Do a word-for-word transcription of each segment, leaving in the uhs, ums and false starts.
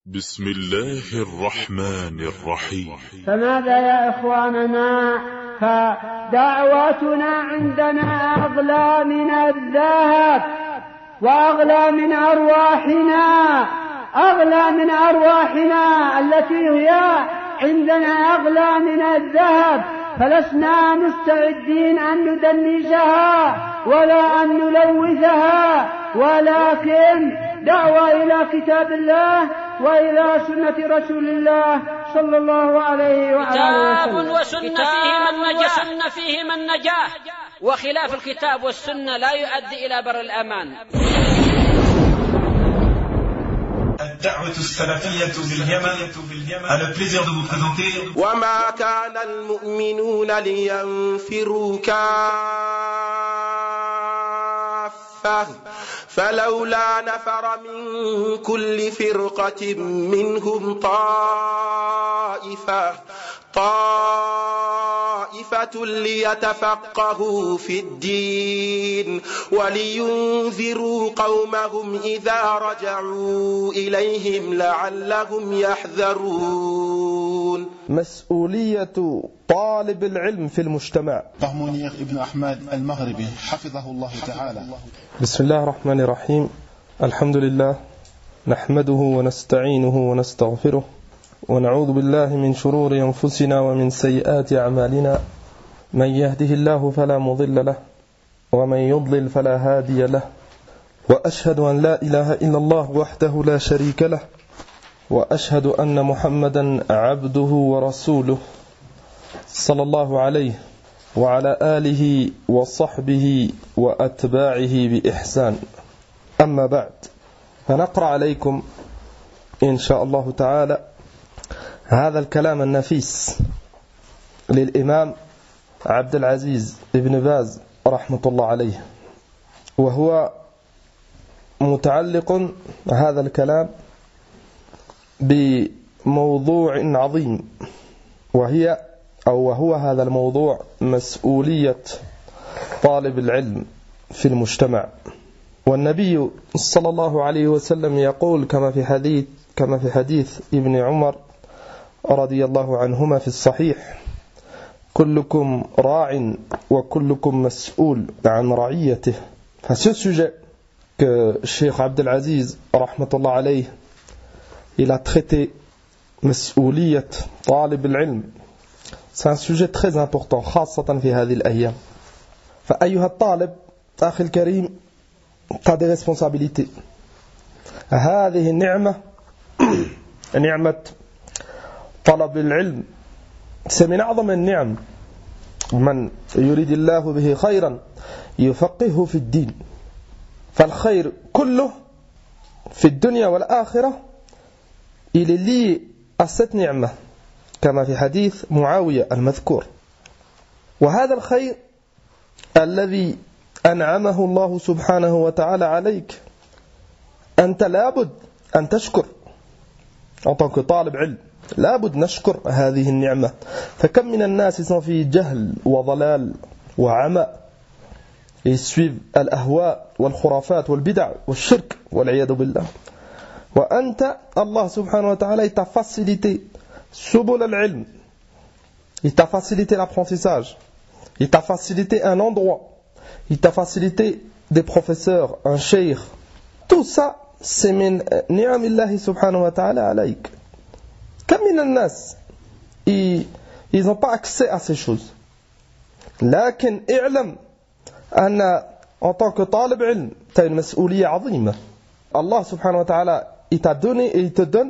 بسم الله الرحمن الرحيم. فماذا يا إخواننا؟ فدعوتنا عندنا أغلى من الذهب وأغلى من أرواحنا، أغلى من أرواحنا التي هي عندنا أغلى من الذهب، فلسنا مستعدين أن ندنسها ولا أن نلوثها، ولكن دعوة إلى كتاب الله وإلى سنة رسول الله صلى الله عليه وآله وسلم. كتاب وسنة فيهما النجاة، وخلاف الكتاب والسنة لا يؤدي إلى بر الأمان. الدعوة السلفية باليمن a le plaisir de vous présenter. وما كان المؤمنون لينفروا كافة فلولا نفر من كل فرقة منهم طائفة طائفة ليتفقهوا في الدين ولينذروا قومهم إذا رجعوا إليهم لعلهم يحذرون. مسؤولية طالب العلم في المجتمع. منير ابن أحمد المغربي حفظه الله تعالى. بسم الله الرحمن الرحيم. الحمد لله نحمده ونستعينه ونستغفره ونعوذ بالله من شرور أنفسنا ومن سيئات أعمالنا، من يهده الله فلا مضل له ومن يضلل فلا هادي له، وأشهد أن لا إله إلا الله وحده لا شريك له، وأشهد أن محمدا عبده ورسوله صلى الله عليه وعلى آله وصحبه وأتباعه بإحسان. أما بعد، فنقرأ عليكم إن شاء الله تعالى هذا الكلام النفيس للإمام عبد العزيز ابن باز رحمة الله عليه، وهو متعلق هذا الكلام بموضوع عظيم، وهي أو وهو هذا الموضوع مسؤولية طالب العلم في المجتمع. والنبي صلى الله عليه وسلم يقول كما في حديث كما في حديث ابن عمر رضي الله عنهما في الصحيح: كلكم راع وكلكم مسؤول عن رعيته. فce sujet que Cheikh Abdel Aziz rahmatullah alayh il a traité مسؤولية طالب العلم، c'est un sujet très important خاصة في هذه الأيام. فأيها الطالب أخي الكريم، tu as des responsabilités. هذه النعمة نعمة طلب العلم c'est من أعظم النعم. من يريد الله به خيرا يفقهه في الدين، فالخير كله في الدنيا والآخرة il est lié à cette نعمة كما في حديث معاوية المذكور. وهذا الخير الذي أنعمه الله سبحانه وتعالى عليك أنت لابد أن تشكر en tant que طالب علم، لابد نشكر هذه النعمة. فكم من الناس sont في جهل وضلال وعمى، ils suivent الأهواء والخرافات والبدع والشرك والعياذ بالله. وأنت الله سبحانه وتعالى t'a facilité سبل العلم، il t'a facilité l'apprentissage, il t'a facilité un endroit, il t'a facilité des professeurs, un cheikh. Tout ça c'est من نعم الله سبحانه وتعالى عليك. كم من الناس ils n'ont pas accès à ces choses. لكن اعلم أن en tant que طالب علم tu as une مسؤولية عظيمة. Allah سبحانه وتعالى il t'a donné et il te donne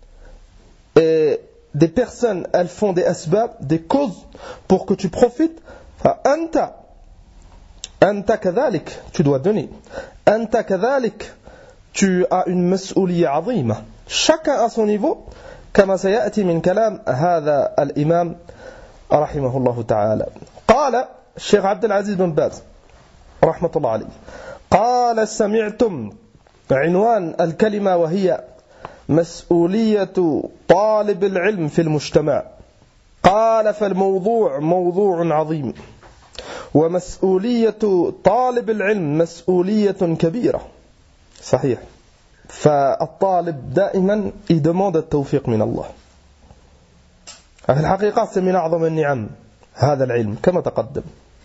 et des personnes, elles font des asbab, des causes pour que tu profites. فأنت أنت كذلك tu dois donner. أنت كذلك tu as une مسؤولية عظيمة. Chacun à son niveau كما سيأتي من كلام هذا الإمام رحمه الله تعالى. قال الشيخ عبد العزيز بن باز رحمة الله عليه، قال: سمعتم عنوان الكلمة وهي مسؤولية طالب العلم في المجتمع. قال: فالموضوع موضوع عظيم، ومسؤولية طالب العلم مسؤولية كبيرة. صحيح. فالطالب دائما يدمند التوفيق من الله. في الحقيقة c'est من أعظم النعم هذا العلم كما تقدم.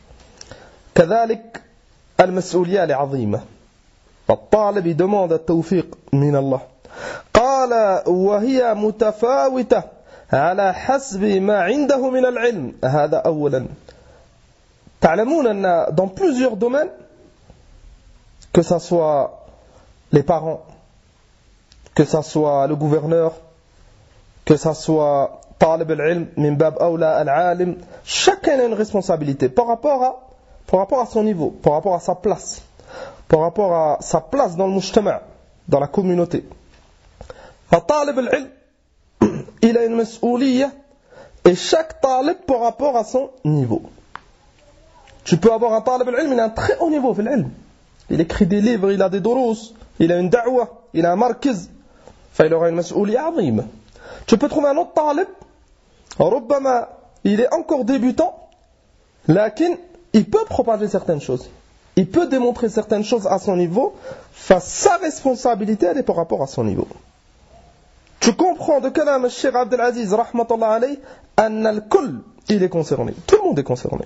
كذلك المسؤولية العظيمة، الطالب يدمند التوفيق من الله. قال وهي متفاوتة على حسب ما عنده من العلم. هذا أولا. تعلمون أن dans plusieurs domaines, que ça soit les parents, que ça soit le gouverneur, que ça soit talib al-ilm, min bab awla al-alim, chacun a une responsabilité par rapport à, par rapport à son niveau, par rapport à sa place, par rapport à sa place dans le mujtama', dans la communauté. Talib al-ilm, il a une mas'ouliyya, et chaque talib par rapport à son niveau. Tu peux avoir un talib al-ilm, il a un très haut niveau في العلم. Il écrit des livres, il a des durous, il a une da'wa, il a un markiz, il aura une mas'ouliyya azima. Tu peux trouver un autre talib, ربما il est encore débutant, lakin il peut propager certaines choses, il peut démontrer certaines choses à son niveau, face sa responsabilité elle est par rapport à son niveau. Tu comprends de kalam al-Cheikh Abdel Aziz rahmatullah alayh, أن الكل il est concerné, tout le monde est concerné.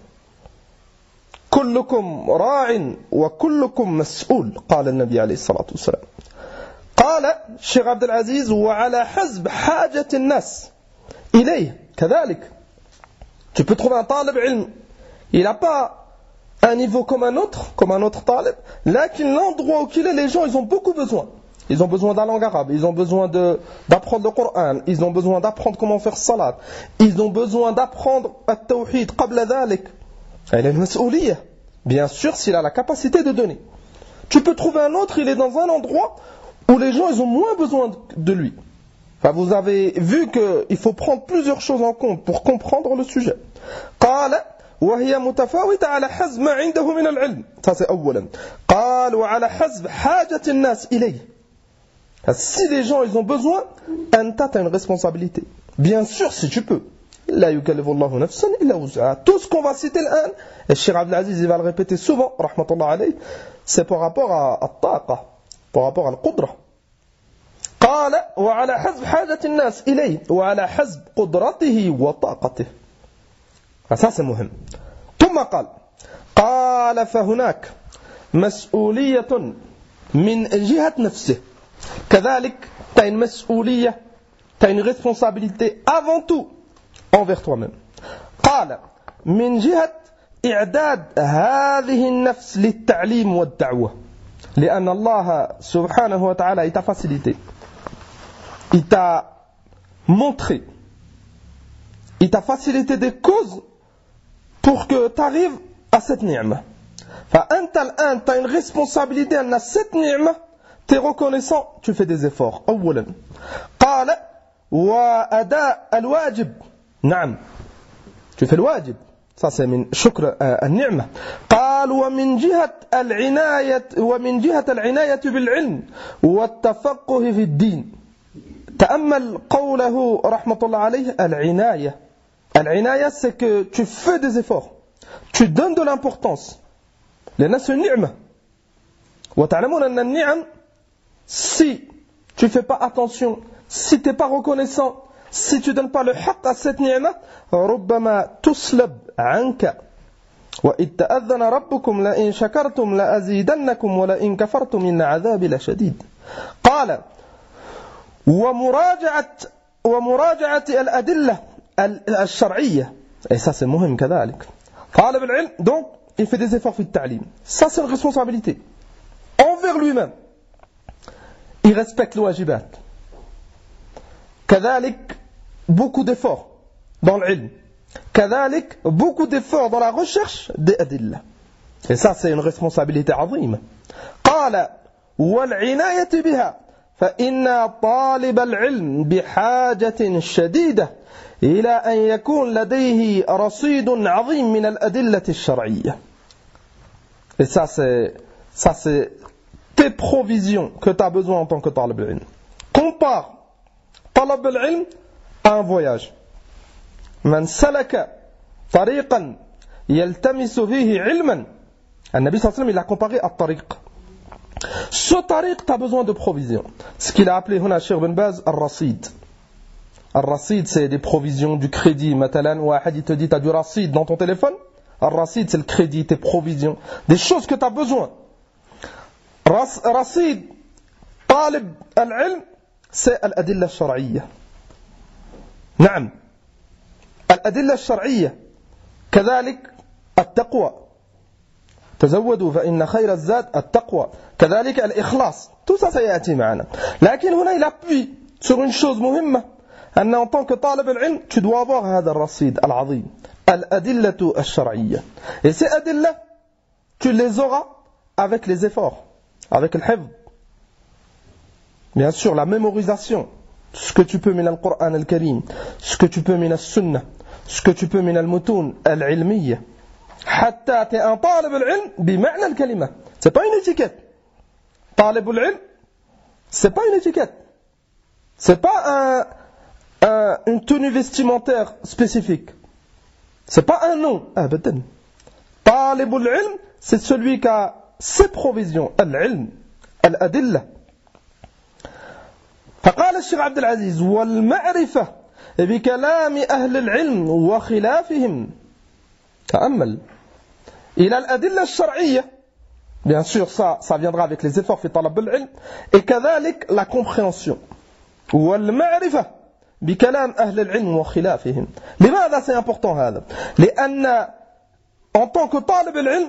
كلكم راع وكلكم مسؤول قال النبي عليه الصلاة والسلام. قال الشيخ عبد العزيز وعلى حسب حاجة الناس إليه كذلك. Tu peux trouver un talib ilm, il n'a pas un niveau comme un autre, comme un autre talib, lakin l'endroit où il est, les gens ils ont beaucoup besoin. Ils ont besoin de la langue arabe, ils ont besoin de, d'apprendre le Coran, ils ont besoin d'apprendre comment faire salat, ils ont besoin d'apprendre at-tawhid qabla dhalik. Il a une mas'ouliyya, bien sûr s'il a la capacité de donner. Tu peux trouver un autre, il est dans un endroit où les gens ils ont moins besoin de lui. Enfin, vous avez vu qu'il faut prendre plusieurs choses en compte pour comprendre le sujet. قال وهي متفاوتة على حسب ما عنده من العلم. Ça c'est أولا. قال وعلى حسب حاجة الناس إليه. Si les gens ils ont besoin, أنت t'as une responsabilité. Bien sûr si tu peux. لا يكلف الله نفسا إلا وسعها. Tout ce qu'on va citer الآن, et Cheikh Abdel Aziz il va le répéter souvent, rahmatullah alayh, c'est par rapport à الطاقة, par rapport à القدرة. قال وعلى حسب حاجة الناس إليه وعلى حسب قدرته وطاقته. ça c'est مهم. ثم قال قال فهناك مسؤولية من جهة نفسه. كذلك tu as une مسؤولية, tu as une responsabilité avant tout envers toi-même. قال من جهة إعداد هذه النفس للتعليم والدعوة. لأن الله سبحانه وتعالى t'a facilité, il t'a montré, il t'a facilité des causes pour que tu arrives à cette ni'ma. فأنت الآن tu as une responsabilité à cette ni'ma, tu es reconnaissant, tu fais des efforts. أولا قال وأداء الواجب. نعم tu fais le wajib, ça c'est من شكر النعمة. قال ومن جهة العناية ومن جهة العناية بالعلم والتفقه في الدين. تأمل قوله رحمة الله عليه العناية. العناية c'est que tu fais des efforts, tu donnes de l'importance. لأن c'est une نعمة. وتعلمون أن النعم, si tu fais pas attention, si tu n'es pas reconnaissant, si tu ne donnes pas le haqq à cette ni'ma, ربما تسلب عنك. وإذ تأذن ربكم لئن شكرتم لأزيدنكم ولئن كفرتم إن عذابي لشديد. قال ومراجعة ومراجعة الأدلة الشرعية. Et ça c'est مهم كذلك. طالب العلم donc il fait des efforts في التعليم. Ça c'est une responsabilité envers lui-même. Il respecte le wajibat. كذلك beaucoup d'efforts dans l'ilm. كذلك beaucoup d'efforts dans la recherche des adillah. Et ça c'est une responsabilité عظيمة. قال والعناية بها فإن طالب العلم بحاجة شديدة إلى أن يكون لديه رصيد عظيم من الأدلة الشرعية. Et ça c'est, ça c'est tes provisions que tu as besoin en tant que talib al-ilm. Compare talab al-ilm à un voyage. من سلك طريقا يلتمس فيه علما. النبي صلى الله عليه وسلم il a comparé à الطريق. Ce tariq, tu as besoin de provisions. Ce qu'il a appelé هنا Cheikh Ben Baz al-Rasid. Al-Rasid, c'est des provisions, du crédit. Matalan, Wahad, il te dit, tu as du Rasid dans ton téléphone. Al-Rasid, c'est le crédit, tes provisions. Des choses que tu as besoin. Rasid, talib al-ilm, c'est al-adilla al-shar'iyya. نعم. الأدلة الشرعية كذلك التقوى تزودوا فإن خير الزاد التقوى كذلك الإخلاص tout ça سيأتي معنا لكن هنا il appuie sur une chose مهمة أن en tant que طالب العلم tu dois avoir هذا الرصيد العظيم الأدلة الشرعية et ces أدلة tu les auras avec les efforts avec الحفظ bien sûr la mémorisation ce que tu peux من القرآن الكريم ce que tu peux من السنة ce que tu peux من المتون العلمية حتى tu es un طالب العلم بمعنى الكلمة c'est pas une étiquette طالب العلم c'est pas une étiquette c'est pas un, un, une tenue vestimentaire spécifique c'est pas un nom أبدا طالب العلم c'est celui qui a ses provisions العلم الأدلة فقال الشيخ عبد العزيز والمعرفة بكلام أهل العلم وخلافهم تأمل إلى الأدلة الشرعية bien sûr ça, ça viendra avec les efforts في طلب العلم et كذلك la compréhension والمعرفة بكلام أهل العلم وخلافهم لماذا c'est important هذا لأن en tant que طالب العلم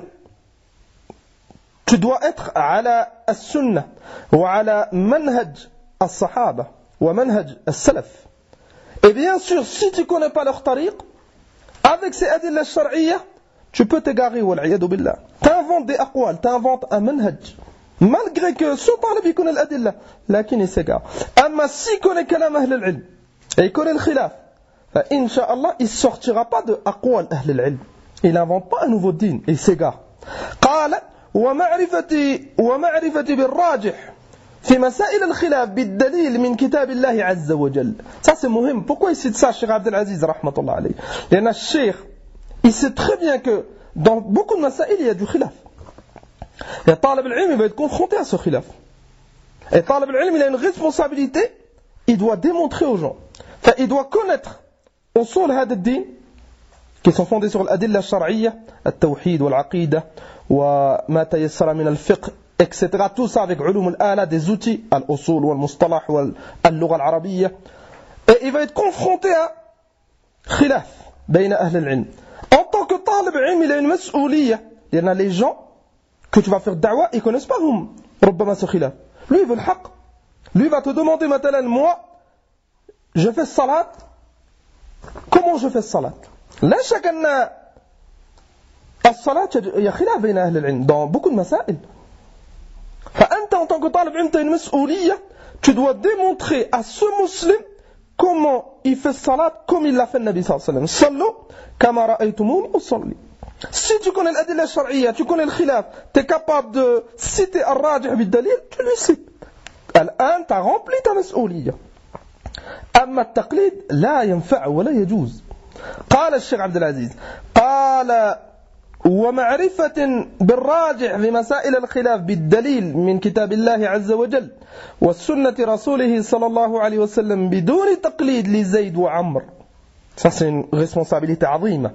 tu dois être على السنة وعلى منهج الصحابة ومنهج السلف et bien sûr si tu connais pas leur tariq avec ces adilla الشرعية tu peux t'égarer والعياذ بالله t'inventes des aqwal t'inventes un manhaj malgré que ce talib il connaît l'adilla لكن il s'égare أما si connaît كلام أهل العلم et il connaît le khilaf فإن شاء الله il sortira pas de aqwal أهل العلم il n'invente pas un nouveau din et il s'égare قال ومعرفة ومعرفة بالراجح في مسائل الخلاف بالدليل من كتاب الله عز وجل. Ça c'est مهم. Pourquoi il cite ça, Cheikh Abdel Aziz rahmatullah alayhi? لأن الشيخ il sait très bien que dans beaucoup de مسائل il y a du khilaf. Et طالب العلم il va être confronté à ce khilaf. Et طالب العلم il a une responsabilité, il doit démontrer aux gens. Enfin, il doit connaître أصول هذا الدين qui sont fondés sur الأدلة الشرعية, التوحيد والعقيدة وما تيسر من الفقه et cetera. Tout ça avec علوم الآلة, des outils, al-usul, wal-mustalah, wal-lugha al-arabiyya. Et il va être confronté à khilaf, بين أهل العلم. En tant que طالب علم, il a une مسؤولية. Il y en a les gens que tu vas faire da'wa, ils ne connaissent pas هم, ربما ce khilaf. Lui, il veut le haqq. Lui, il va te demander maintenant, moi, je fais salat. Comment je fais salat? لا شك أن الصلاة هي خلاف بين أهل العلم dans beaucoup de مسائل. فأنت en tant que طالب علم tu as une مسؤولية, tu dois démontrer à ce musulman comment il fait salat comme il l'a fait le Nabi sallallahu alayhi wa sallam. Sallu kama ra'aytumuni usalli. Si tu connais l'adilla al-shar'iyya, tu connais le khilaf, tu es capable de citer al-rajih bid-dalil, tu lui cites. الآن tu as rempli ta مسؤولية. أما التقليد لا ينفع ولا يجوز. قال الشيخ عبد العزيز قال ومعرفة بالراجع في مسائل الخلاف بالدليل من كتاب الله عز وجل والسنة رسوله صلى الله عليه وسلم بدون تقليد لزيد وعمر. Ça c'est une responsabilité عظيمة.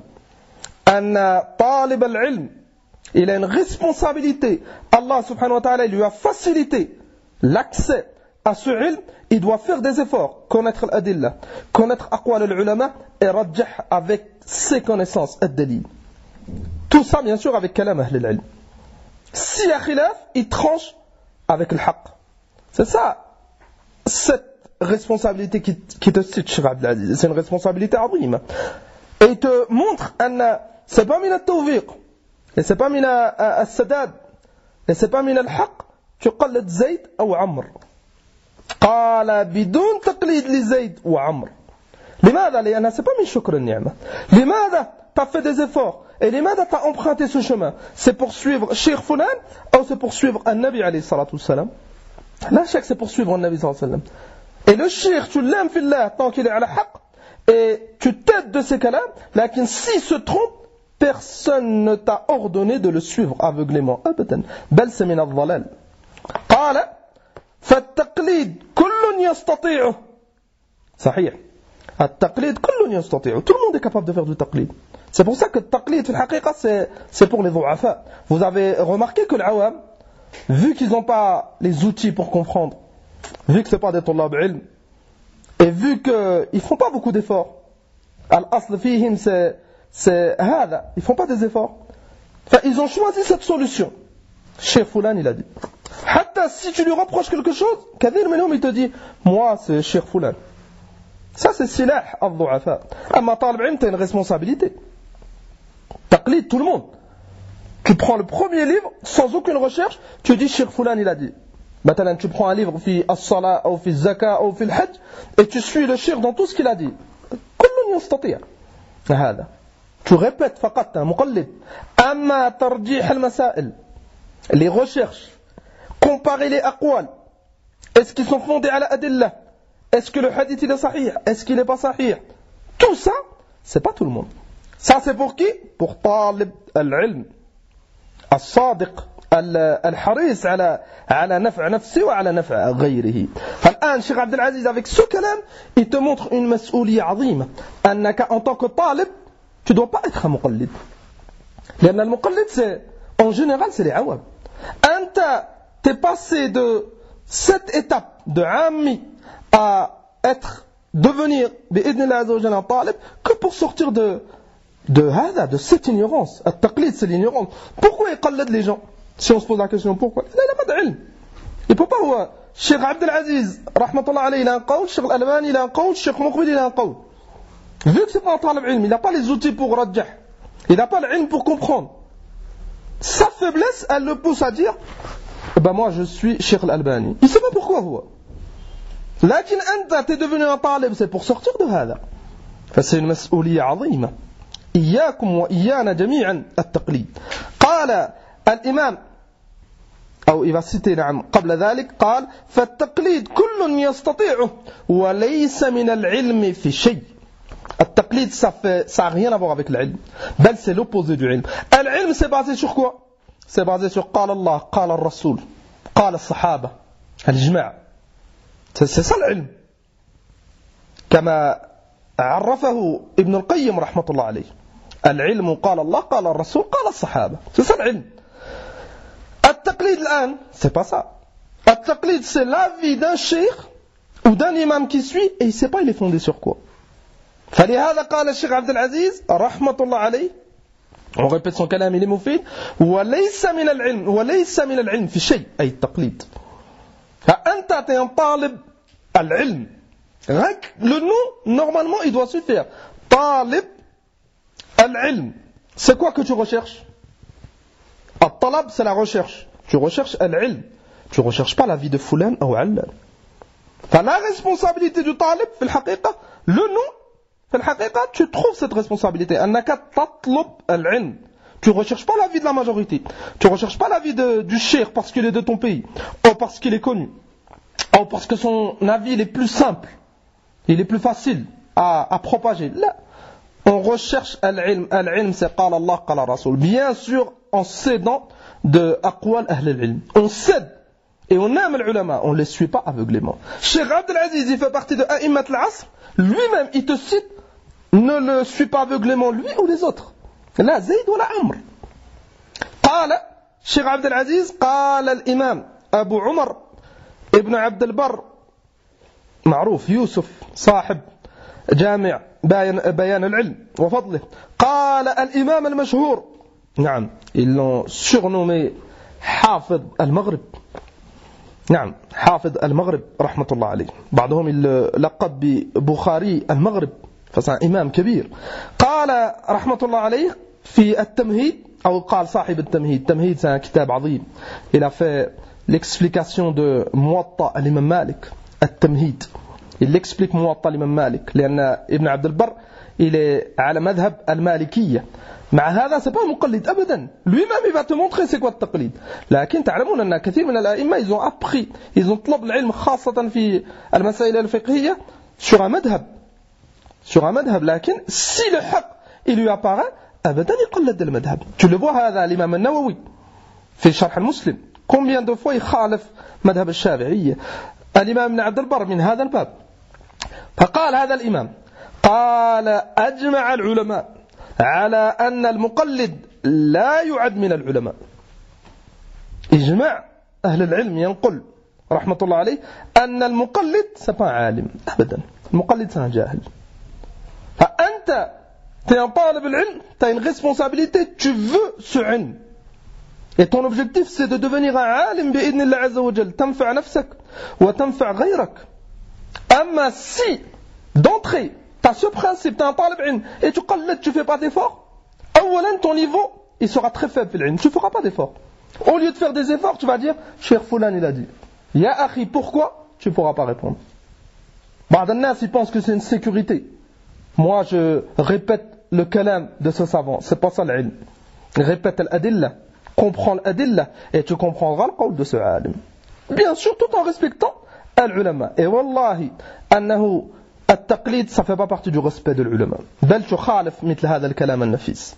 أن طالب العلم il a une responsabilité. Allah subhanahu wa ta'ala lui a facilité l'accès à ce ilm. Il doit faire des efforts, connaître l'adilla, connaître aqwal al-ulama et rajjah avec ses connaissances ad-dalil. Tout ça, bien sûr, avec kalam ahl al-ilm. Si il y a khilaf, il tranche avec le haqq. C'est ça, cette responsabilité qui, qui te cite, Cheikh Abdel Aziz. C'est une responsabilité azima. Et il te montre que c'est pas min al-tawfiq, et c'est pas min al-sadad, et c'est pas min al-haqq, tu qallad Zayd ou Amr. قال بدون تقليد لزيد وعمر. لماذا؟ لأنها c'est pas من شكر النعمة. لماذا tu as fait des efforts? Et لماذا tu as emprunté ce chemin? C'est pour suivre Cheikh Fulan ou c'est pour suivre un Nabi alayhi salatu wassalam? La chèque c'est pour suivre un Nabi sallallahu alayhi wa sallam. Et le Cheikh tu l'aimes fillah tant qu'il est à la haqq et tu t'aides de ses kalam, mais s'il se trompe, personne ne t'a ordonné de le suivre aveuglément. Abadan. Bal c'est min al-dhalal. قال فالتقليد كل يستطيعه. صحيح التقليد كل يستطيعه. Tout le monde est capable de faire du taqlid. C'est pour ça que le taqlid في الحقيقة c'est, c'est pour les ضعفاء. Vous avez remarqué que l'awam, vu qu'ils n'ont pas les outils pour comprendre, vu que ce n'est pas des طلاب علم, et vu qu'ils ne font pas beaucoup d'efforts, al-asl fihim c'est, c'est هذا, ils ne font pas des efforts. Enfin, ils ont choisi cette solution. Cheikh Foulan il a dit. Hatta si tu lui reproches quelque chose, Kadir Menhoum il te dit, moi c'est Cheikh Foulan. Ça c'est silah al-du'afa. Amma talib ilm, t'as une responsabilité. Taqlid tout le monde. Tu prends le premier livre, sans aucune recherche, tu dis Cheikh Foulan il a dit. Maintenant tu prends un livre, fi as-salat, ou fi az-zaka, ou fi al-hajj, et tu suis le cheikh dans tout ce qu'il a dit. Kullun yastati'. هذا. Tu répètes فقط, un muqallid. Amma tarjih al-masail. Les recherches, comparer les aqwal, est-ce qu'ils sont fondés à la adillah, est-ce que le hadith il est sahih, est-ce qu'il n'est pas sahih, tout ça, c'est pas tout le monde. Ça c'est pour qui? Pour talib al-ilm, al-sadiq, al-haris ala, ala naf'a nafsi wa ala naf'a ghayrihi. Al-an, Cheikh Abdel Aziz, avec ce kalam, il te montre une mas'ouliyya azima, annaka en tant que talib, tu dois pas être un muqallid. Parce que le muqallid, c'est, en général, c'est les awam. Anta, t'es passé de cette étape de ammi à être, devenir, bi'idnillah azza wa jalla, un talib, que pour sortir de, de hada, de cette ignorance. At-taqlid, c'est l'ignorance. Pourquoi il qallad les gens? Si on se pose la question, pourquoi? Il n'a pas d'ilm. Il peut pas voir. Cheikh Abdel Aziz, rahmatullah alayhi, il a un qawl, Cheikh Al-Albani, il a un qawl, Cheikh Muqbil, il a un qawl. Vu que c'est pas un talib ilm, il n'a pas les outils pour rajjah. Il n'a pas l'ilm pour comprendre. Sa faiblesse, elle le pousse à dire, ben moi je suis Cheikh Al-Albani. Il ne sait pas pourquoi vous. Lakin anta, t'es devenu un talib, c'est pour sortir de hada. C'est une mas'ouliyya azima. Iyakum wa iyana jami'an at-taqlid. Qala al-imam, أو il va citer نعم قبل ذلك قال فالتقليد كل يستطيعه وليس من العلم في شيء. التقليد ça fait, ça a rien à voir avec l'ilm. بل c'est l'opposé du ilm. L'ilm c'est basé sur quoi? C'est basé sur قال الله قال الرسول قال الصحابة الإجماع. C'est ça l'ilm. كما عرفه ابن القيم رحمة الله عليه. العلم قال الله قال الرسول قال الصحابة. C'est ça l'ilm. التقليد الآن c'est pas ça. التقليد c'est l'avis d'un cheikh ou d'un imam qui suit et il ne sait pas il est fondé sur quoi. فلهذا قال الشيخ عبد العزيز رحمة الله عليه, on répète son كلام il est مفيد, وليس من العلم وليس من العلم في شيء أي التقليد. فأنت t'es un طالب العلم. Le nom normalement il doit suffire. طالب العلم. C'est quoi que tu recherches? الطلب c'est la recherche. Tu recherches العلم. Tu recherches pas la vie de Foulan ou Allan. فلا responsabilité du طالب في الحقيقة, le nom في الحقيقة tu trouves cette responsabilité. أنك تطلب العلم. Tu ne recherches pas la vie de la majorité. Tu ne recherches pas la vie de, du cheikh parce qu'il est de ton pays, ou parce qu'il est connu, ou parce que son avis il est plus simple, il est plus facile à, à propager. Là, on recherche al-ilm. Al-ilm c'est قال الله قال الرسول. Bien sûr en cédant de aqwal ahl al-ilm. On cède et on aime les ulama, on ne les suit pas aveuglément. Cheikh Abdel Aziz il fait partie de a'immat al-asr. Lui-même il te cite, ne le suit pas aveuglément lui ou les autres. لا زيد ولا عمر. قال الشيخ عبد العزيز قال الإمام أبو عمر ابن عبد البر معروف يوسف صاحب جامع بيان, بيان العلم وفضله, قال الإمام المشهور, نعم ils l'ont surnommé حافظ المغرب, نعم حافظ المغرب رحمة الله عليه, بعضهم لقب ببخاري المغرب, فصار إمام كبير. قال رحمة الله عليه في التمهيد, أو قال صاحب التمهيد, التمهيد c'est un كتاب عظيم, il a fait l'explication de موطأ الإمام مالك. التمهيد il explique موطأ الإمام مالك, لأن ابن عبد البر il est على مذهب المالكية. مع هذا c'est pas un مقلد أبدا, lui-même il va te montrer c'est quoi التقليد. لكن تعلمون أن كثير من الأئمة ils ont appris, ils ont طلب العلم خاصة في المسائل الفقهية sur un مذهب, sur un madhab. لكن si le haq il lui apparaît, أبدا يقلد المذهب. Tu le vois هذا الإمام النووي في شرح المسلم, Combien de fois il خالف مذهب الشافعية الإمام ابن عبد البر من هذا الباب. فقال هذا الإمام قال أجمع العلماء على أن المقلد لا يعد من العلماء. إجماع أهل العلم ينقل رحمة الله عليه أن المقلد c'est pas عالم أبدا. المقلد c'est un جاهل. فأنت tu es un طالب العلم, tu as une responsabilité, tu veux ce علم. Et ton objectif c'est de devenir un عالم بإذن الله عز وجل, تنفع نفسك وتنفع غيرك. أما si d'entrée tu as ce principe, tu es un طالب علم et tu قلد, tu fais pas d'effort, أولا ton niveau il sera très faible في العلم, tu feras pas d'effort. Au lieu de faire des efforts, tu vas dire Cheikh Foulan il a dit. Ya akhi, pourquoi? Tu ne pourras pas répondre. بعض الناس ils pensent que c'est une sécurité. Moi je répète le kalam de ce savant, c'est pas ça l'ilm. Répète l'adilla, comprends l'adilla et tu comprendras le qawl de ce alim. Bien sûr tout en respectant l'ulama. Et wallahi أنه التقليد ça fait pas partie du respect de l'ulama. بل تخالف مثل هذا الكلام النفيس.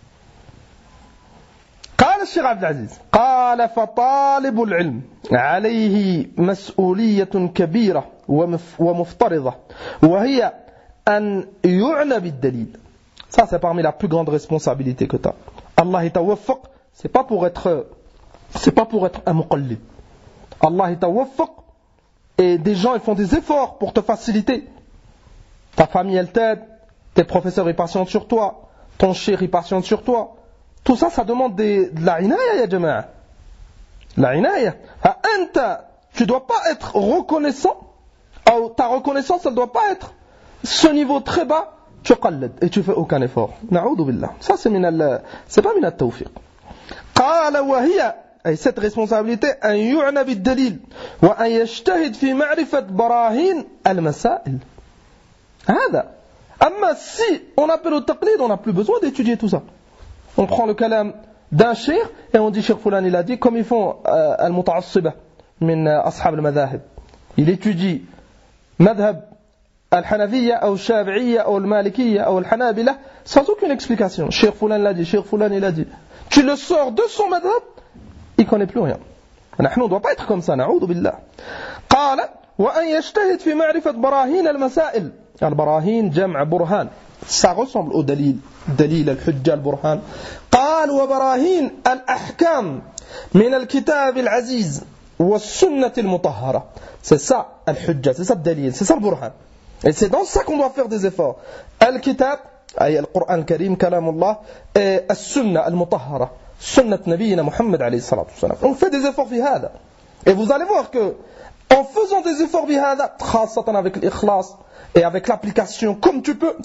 قال الشيخ عبد العزيز قال فطالب العلم عليه مسؤولية كبيرة ومفترضة وهي أن يعنى بالدليل. Ça c'est parmi la plus grande responsabilité que tu as. Allah يتوفق, c'est pas pour être c'est pas pour être un muqallid. Allah يتوفق et des gens ils font des efforts pour te faciliter. Ta famille elle t'aide, tes professeurs ils patientent sur toi, ton cheikh il patiente sur toi. Tout ça, ça demande des, de la inaya, ya jama'a. La inaya. Anta, tu ne dois pas être reconnaissant, ou ta reconnaissance, elle ne doit pas être ce niveau très bas, tu qallad, et tu fais aucun effort. Na'oudou billah. Ça, c'est min c'est pas min al-tawfiq. Qala wa hiya, et cette responsabilité, an yu'na bid-dalil, wa an yajtahid fi ma'rifat barahin al-masail. Hada. Amma si on appelle au taqlid, on n'a plus besoin d'étudier tout ça. On prend le kalam d'un cheikh et on dit cheikh Foulan il a dit comme ils font euh, al-muta'assiba min ashab al-madhahib. Il étudie madhab al-hanafiyya ou al-shafi'iyya ou al-malikiyya ou al-hanabila sans aucune explication. Cheikh Foulan l'a dit, cheikh Foulan il a dit. Tu le sors de son madhab, il connaît plus rien. On ne doit pas être comme ça, na'oudou billah. قال وأن يجتهد في معرفة براهين المسائل. البراهين جمع برهان. Ça ressemble au dalil, dalil al-hujja al-burhan. قال وبراهين الأحكام من الكتاب العزيز والسنة المطهرة. C'est ça al-hujja, c'est ça le dalil, c'est ça le burhan. Et c'est dans ça qu'on doit faire des efforts. Al-kitab, ay al-Qur'an al-Karim, kalam Allah, et al-sunna al-mutahhara, sunnat nabiyina Muhammad alayhi salatu wassalam. On fait des efforts في هذا. Et vous allez voir que en faisant des efforts في هذا, خاصة avec l'ikhlas, et avec l'application comme tu peux,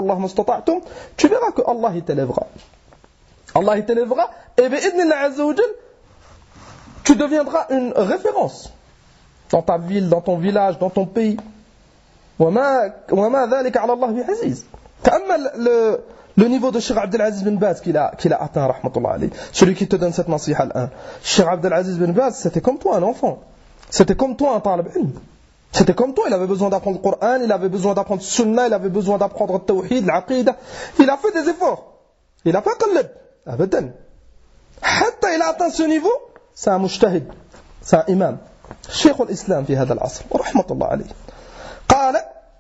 tu verras que Allah il t'élèvera. Allah il t'élèvera et bi'idhnillah azza wa jal, tu deviendras une référence dans ta ville, dans ton village, dans ton pays. وما وما ذلك على الله بعزيز. تأمل le le niveau de Cheikh Abdel Aziz bin Baz qu'il a qu'il a atteint rahmatullah alayhi. Celui qui te donne cette nasiha l'un. Cheikh Abdel Aziz bin Baz, c'était comme toi un enfant. C'était comme toi un talib ilm. C'était comme toi, il avait besoin d'apprendre le Coran, il avait besoin d'apprendre le Sunnah, il avait besoin d'apprendre le Tawhid, l'Aqidah. Il a fait des efforts. Il n'a pas qallad. Abadan. Hatta il a atteint ce niveau, c'est un mujtahid, c'est un imam. Cheikh al-Islam في هذا العصر. ورحمة الله عليه. قال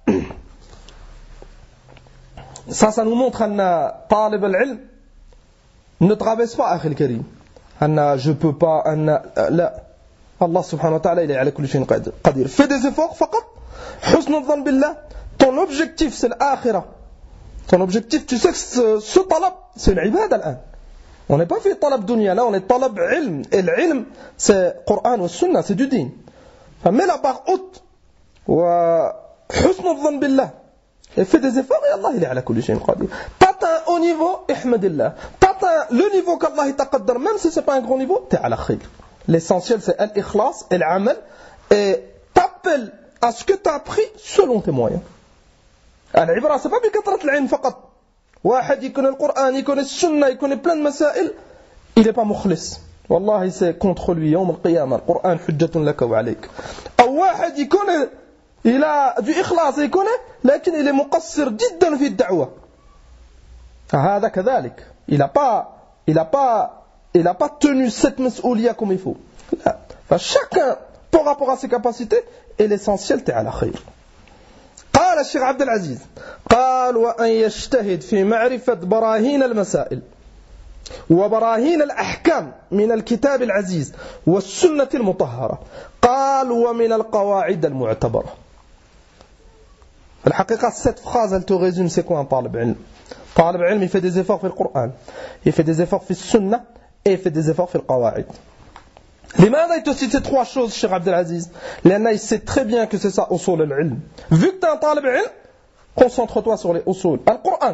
Ça, ça nous montre أن طالب العلم ne te rabaisse pas, أخي الكريم. أن je peux pas, أن لا. Allah subhanahu wa ta'ala il est ala kulli shay'in qadir. Fais des efforts faqat. Husn al-dhann billah. Ton objectif c'est l'akhirah. Ton objectif, tu sais que ce, ce talab c'est une ibada l'an. On n'est pas fait talab dunya là, on est talab ilm. Et l'ilm c'est Coran ou Sunna, c'est du din. Mets la barre haute. Wa husn al-dhann billah. Et fais des efforts et Allah il est ala kulli shay'in qadir. T'atteins au niveau ihmadillah. T'atteins le niveau qu'Allah il taqaddar, même si c'est pas un grand niveau, t'es ala khayr. L'essentiel c'est l'ikhlas et l'amal et t'appelles à ce que tu as appris selon tes moyens. Al-ibra c'est pas بكثرة العلم فقط. واحد يكون القرآن يكون السنة يكون plein de مسائل, il est pas مخلص. والله c'est contre lui يوم القيامة. القرآن حجة لك وعليك. أو واحد يكون il a du إخلاص يكون لكن il est مقصر جدا في الدعوة. هذا كذلك. Il a pas il a pas Il n'a pas tenu cette mas'ouliya comme il faut. لا. فchacun par rapport à ses capacités et l'essentiel t'es على خير. قال الشيخ عبد العزيز قال وأن يجتهد في معرفة براهين المسائل وبراهين الأحكام من الكتاب العزيز والسنة المطهرة قال ومن القواعد المعتبرة. الحقيقة cette phrase elle te résume c'est quoi un طالب علم. طالب علم il fait des efforts في القرآن, il fait des efforts في السنة et il fait des efforts في القواعد. لماذا il te cite ces trois choses Cheikh Abdel Aziz? لأن il sait très bien que c'est ça أصول العلم. Vu que tu es un طالب علم, concentre-toi sur les أصول. القرآن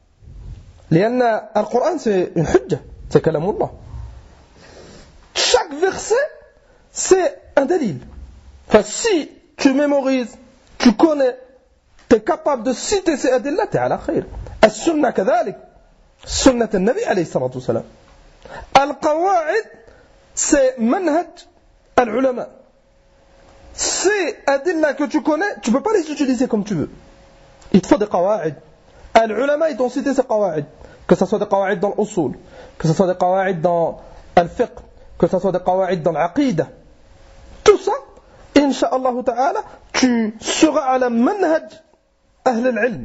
لأن القرآن c'est une حجة, c'est كلام الله. Chaque verset c'est un dalil. Enfin si tu mémorises, tu connais, tu es capable de citer ces adillas, tu es على خير. السنة كذلك, سنة النبي عليه الصلاة والسلام. القواعد c'est manhaj al-ulama. Ces adillas que tu connais, tu ne peux pas les utiliser comme tu veux. Il te faut des qawa'id. Al-ulama, ils t'ont cité ces qawa'id. Que ce soit des qawa'id dans l'usul, que ce soit des qawa'id dans al-fiqh, que ce soit des qawa'id dans l'aqidah. Tout ça, incha'Allah ta'ala, tu seras à la manhaj ahl al-ilm.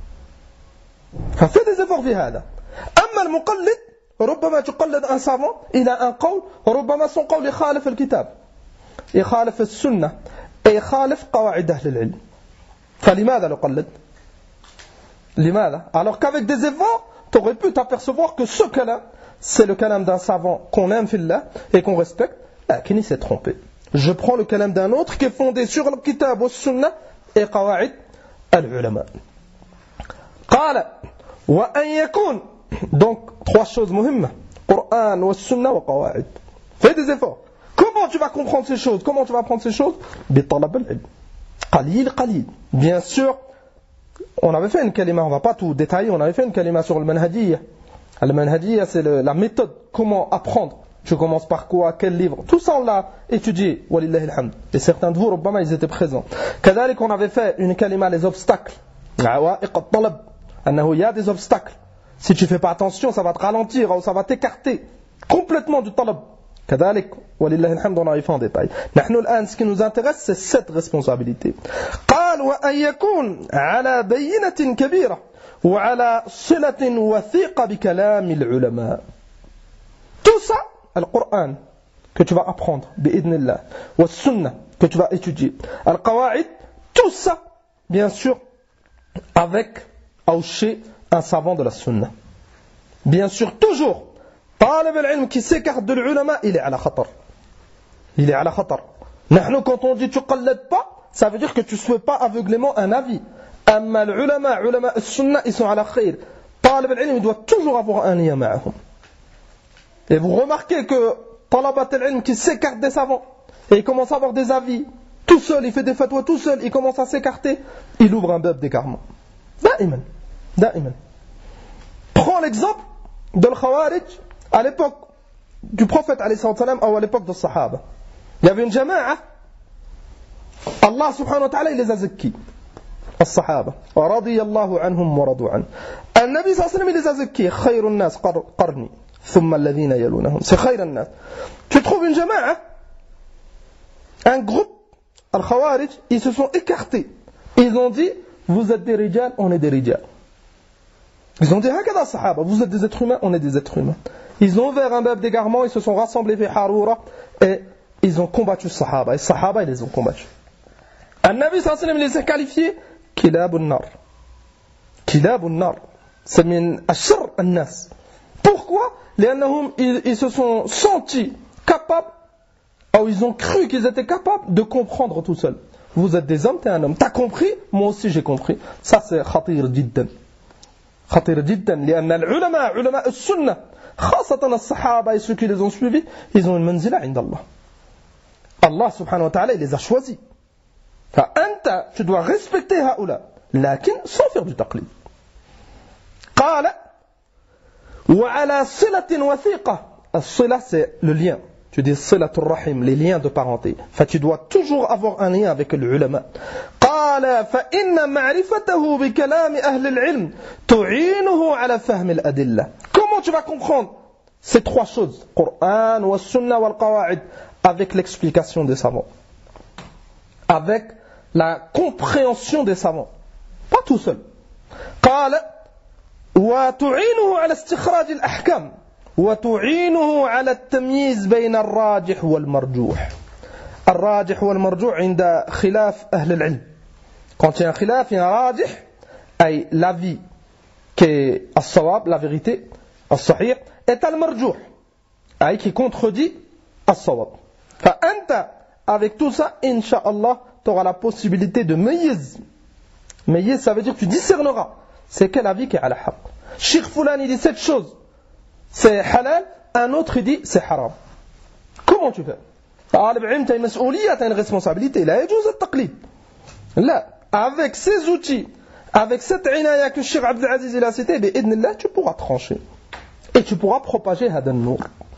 Fais des efforts في هذا. أما المقلد ربما تقلد un savant, il a un قول, ربما son قول يخالف الكتاب, يخالف السنة, et يخالف قواعد أهل العلم. فلماذا نقلد؟ لماذا؟ Alors qu'avec des efforts, tu aurais pu t'apercevoir que ce kalam, c'est le kalam d'un savant qu'on aime fillah et qu'on respecte, لكن il s'est trompé. Je prends le kalam d'un autre qui est fondé sur le kitab ou sunna et قواعد العلماء. قال وأن يكون. Donc, trois choses muhimma. Coran, wa sunna, wa qawa'id. Fais des efforts. Comment tu vas comprendre ces choses? Comment tu vas apprendre ces choses? Bitalab al-ilm. Qalil, qalil. Bien sûr, on avait fait une kalima, on ne va pas tout détailler, on avait fait une kalima sur le manhajiyya. Le manhajiyya, c'est le, la méthode. Comment apprendre? Tu commences par quoi? Quel livre? Tout ça, on l'a étudié. Walillahi alhamd. Et certains de vous, Rabbama, ils étaient présents. Kadalik, on avait fait une kalima, les obstacles. Awa'iq al-talab. Annahu, il y a des obstacles. Si tu ne fais pas attention, ça va te ralentir ou ça va t'écarter complètement du talab. كذلك ولله الحمد on a fait en détail. نحن الآن ce qui nous intéresse c'est cette responsabilité. قال وأن يكون على بينة كبيرة وعلى صلة وثيقة بكلام العلماء. Tout ça, le Coran que tu vas apprendre بإذن الله, والسنة que tu vas étudier, القواعد, tout ça, bien sûr, avec ou chez un savant de la sunna. Bien sûr, toujours, talib al-ilm qui s'écarte de l'ulama, il est à la khatar. Il est à la khatar. Nous, quand on dit tu qallad pas, ça veut dire que tu ne souhaites pas aveuglément un avis. Amma l'ulama, ulama al-sunna, ils sont à la khayr. Talib al-ilm, il doit toujours avoir un lien ma'ahum. Et vous remarquez que talabat al-ilm qui s'écarte des savants, et il commence à avoir des avis, tout seul, il fait des fatwas tout seul, il commence à s'écarter, il ouvre un bab d'égarement. Da'iman. Da'iman. Prends l'exemple de l'Khawarij à l'époque du prophète alayhi salam ou à l'époque des Sahaba. Il y avait une jama'a, Allah subhanahu wa ta'ala il les a zakki. الصحابة رضي الله عنهم ورضوا عنه. النبي صلى الله عليه وسلم il les a zakki. خير الناس قرني ثم الذين يلونهم. C'est خير الناس. Tu trouves une jama'a, un groupe, al-Khawarij, ils se sont écartés. Ils ont dit vous êtes des rijal, on est des rijal. Ils ont dit, hakada sahaba, vous êtes des êtres humains, on est des êtres humains. Ils ont ouvert un bab d'égarement, ils se sont rassemblés vers Haroura et ils ont combattu sahaba. Et sahaba, ils les ont combattus. An-Nabi sallallahu alayhi wa sallam les a qualifiés kilabun nar. Kilabun nar. C'est min ashar an-nas. Pourquoi? Liannahum, ils, ils se sont sentis capables, ou ils ont cru qu'ils étaient capables de comprendre tout seuls. Vous êtes des hommes, t'es un homme. T'as compris? Moi aussi j'ai compris. Ça c'est khatir jiddan. خطير جدا لأن العلماء علماء السنة خاصة الصحابة et ceux qui les ont suivis ils ont une منزلة عند الله. Allah subhanahu wa ta'ala il les a choisis. فأنت tu dois respecter هؤلاء لكن sans faire du taqlid. قال وعلى صلة وثيقة. الصلة c'est le lien. Tu dis صلة الرحم, les liens de parenté. Enfin, tu dois toujours avoir un lien avec l'ulama. قال فإن معرفته بكلام أهل العلم تعينه على فهم الأدلة. Comment tu vas comprendre ces trois choses, Coran, wa sunna, wal qawaid, avec l'explication des savants, avec la compréhension des savants, pas tout seul. قال وتعينه على استخراج الأحكام وتعينه على التمييز بين الراجح والمرجوح. الراجح والمرجوح عند خلاف أهل العلم. Quand il y a un khilaf, il y a un rajih, أي l'avis qui est الصواب, la vérité, الصحيح, est al-marjuh, أي qui contredit الصواب. فأنت avec tout ça, Inch'Allah, tu auras la possibilité de meyiz. Meyiz, ça veut dire que tu discerneras. C'est quel avis qui est à la haq. Cheikh Foulan, il dit cette chose, c'est halal, un autre il dit c'est haram. Comment tu fais? Tu as une mas'ouliyya, tu as une responsabilité. La yajouz al-taqlid. Là, avec ces outils, avec cette inaya que Cheikh Abdel Aziz il a cité, bi'idnillah, tu pourras trancher. Et tu pourras propager هذا النور.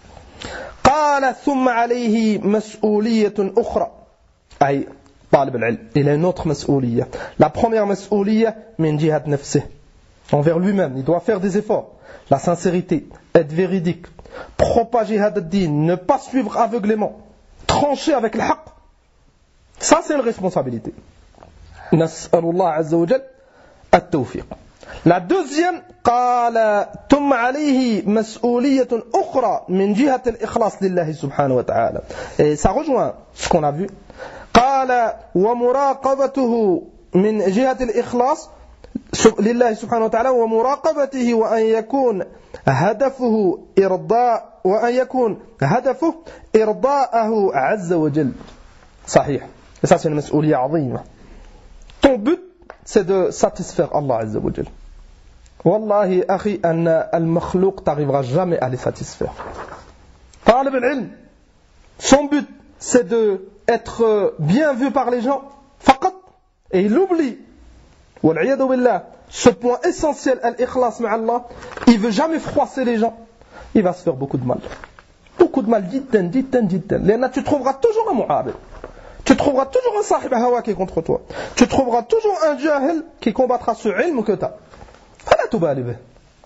قال ثم عليه مسؤولية أخرى. أي طالب العلم. Il a une autre مسؤولية. La première مسؤولية من جهة نفسه. Envers lui-même, il doit faire des efforts. La sincérité, être véridique, propager هذا الدين, ne pas suivre aveuglément, trancher avec le haq. Ça c'est une responsabilité. نسأل الله عز وجل التوفيق. La deuxième, قال ثم عليه مسؤولية أخرى من جهة الإخلاص لله سبحانه وتعالى. Et ça rejoint ce qu'on a vu. قال ومراقبته من جهة الإخلاص لله سبحانه وتعالى ومراقبته وأن يكون هدفه إرضاء وأن يكون هدفه إرضاءه عز وجل. صحيح. Et ça c'est une مسؤولية عظيمة. Ton but c'est de satisfaire Allah Azza wa Jal. Wallahi, akhi, anna al-makhlouq t'arrivera jamais à les satisfaire. Talib al-ilm, son but, c'est de être bien vu par les gens, faqat, et il oublie, wal'iyadu billah, ce point essentiel, al-ikhlas ma'Allah, il veut jamais froisser les gens, il va se faire beaucoup de mal. Beaucoup de mal, jiddan, jiddan, jiddan. Léna, tu trouveras toujours un mu'abid. Tu trouveras toujours un sahib hawa qui est contre toi. Tu trouveras toujours un jahil qui combattra ce ilm que tu as. Fala tubali bih.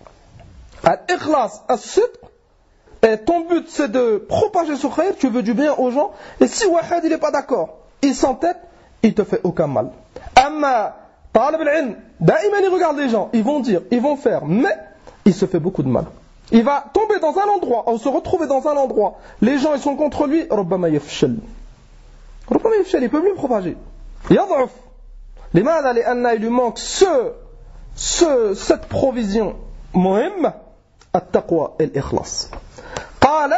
Al-ikhlas, al-sidq, et ton but c'est de propager ce khayr, tu veux du bien aux gens, et si wahad il n'est pas d'accord, il s'entête, il te fait aucun mal. Amma, talib al-ilm, da'iman il regarde les gens, ils vont dire, ils vont faire, mais il se fait beaucoup de mal. Il va tomber dans un endroit, ou se retrouver dans un endroit, les gens ils sont contre lui, rabbama yafshal. ربما يفشل, il peut plus propager. يضعف. لماذا؟ لأن il lui manque ce, ce, cette provision مهمة التقوى الإخلاص. قال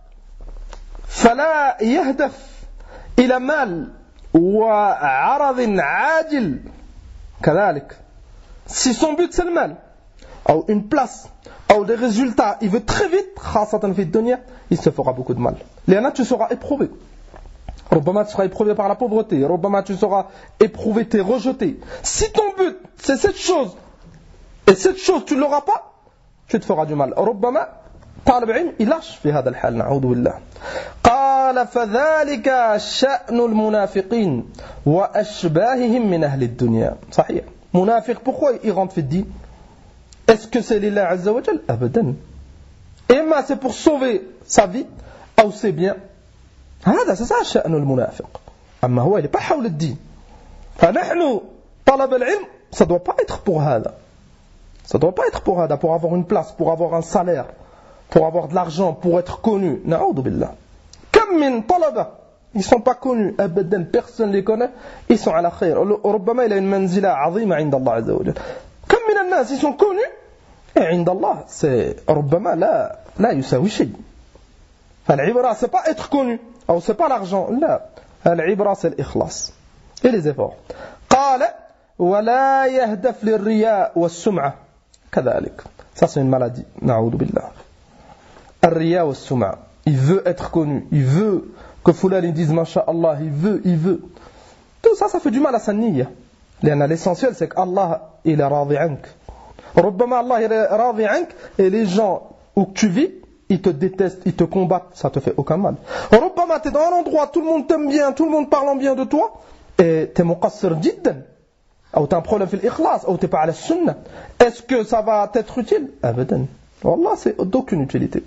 فلا يهدف إلى مال وعرض عاجل كذلك. Si son but c'est le mal, ou une place, ou des résultats, il veut très vite, خاصة في الدنيا, il se fera beaucoup de mal. لأن tu seras éprouvé. Robama, tu seras éprouvé par la pauvreté. Robama, tu seras éprouvé, t'es rejeté. Si ton but, c'est cette chose, et cette chose, tu ne l'auras pas, tu te feras du mal. Robama, talib ilm, il lâche في هذا الحال. نعوذ بالله. قال فذلك شأن المنافقين وأشباههم من أهل الدنيا. صحيح. Munafiq, pourquoi il rentre في الدين? Est-ce que c'est لله عز وجل? أبدا. Imma c'est pour sauver sa vie, ou c'est bien. هذا c'est ça شأن المنافق. أما هو il n'est pas حول الدين. فنحن طلب العلم ça doit pas être pour هذا. Ça doit pas être pour هذا, pour avoir une place, pour avoir un salaire, pour avoir de l'argent, pour être connu. نعوذ بالله. كم من طلبة ils sont pas connus أبدا, personne les connaît, ils sont على خير. ربما il a une منزلة عظيمة عند الله عز وجل. كم من الناس ils sont connus et عند الله c'est ربما لا لا يساوي شيء. فالعبرة c'est pas être connu. أو c'est pas l'argent, لا. العبرة c'est الإخلاص et les efforts. قال ولا يهدف للرياء والسمعة كذلك. Ça c'est une maladie. نعوذ بالله. الرياء والسمعة. Il veut être connu, il veut que Foulan lui dise Masha'Allah, il veut, il veut. Tout ça, ça fait du mal à sa niya. L'essentiel c'est qu'Allah il est راضي عنك. ربما Allah il est راضي عنك et les gens où tu vis ils te détestent, ils te combattent, ça te fait aucun mal. ربما tu es dans un endroit, tout le monde t'aime bien, tout le monde parle bien de toi, et tu es مقصر جدا, ou tu as un problème في الإخلاص, ou tu n'es pas à la sunna. Est-ce que ça va t'être utile? أبدا. Wallah, c'est d'aucune utilité.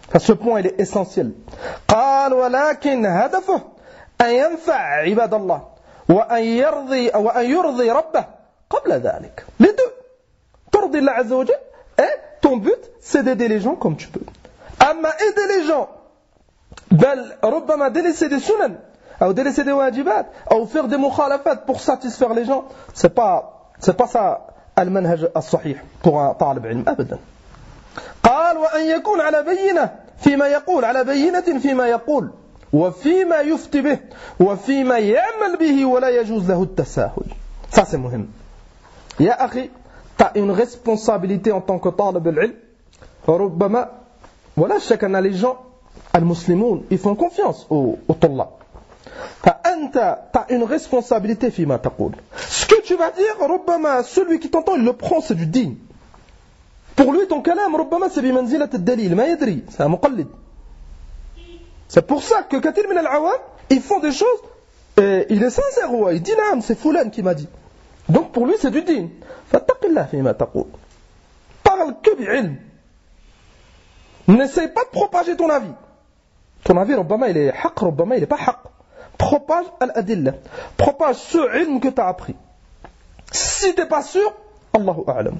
Ce point il est essentiel. قال ولكن هدفه أن ينفع عباد الله وأن يرضي وأن يرضي ربه قبل ذلك. Les deux. ترضي الله عز وجل et ton but c'est d'aider les gens comme tu peux. أما aider les gens بل ربما délaisser des sunan ou délaisser des wajibat ou faire des mukhalafat pour satisfaire les gens, c'est pas c'est pas ça المنهج الصحيح pour un طالب علم أبدا. قال وأن يكون على بينة فيما يقول على بينة فيما يقول وفيما يفتي به وفيما يعمل به ولا يجوز له التساهل. Ça c'est مهم. يا أخي tu as une responsabilité en tant que طالب العلم. ربما ولا شك أن les gens المسلمون ils font confiance aux, aux طلاب. فأنت tu as une responsabilité فيما تقول. Ce que tu vas dire ربما celui qui t'entend il le prend c'est du digne. Pour lui ton كلام ربما c'est بمنزلة الدليل ما يدري c'est un مقلد. C'est pour ça que كثير من العوام ils font des choses et il est sincère ouais, il dit نعم c'est fulan qui m'a dit. Donc pour lui c'est du digne. فاتق الله فيما تقول. Parle que بعلم. N'essaye pas de propager ton avis. Ton avis ربما il est حق ربما il est pas حق. Propage al-adilla. Propage ce ilm que tu as appris. Si tu n'es pas sûr, Allahu a'lam.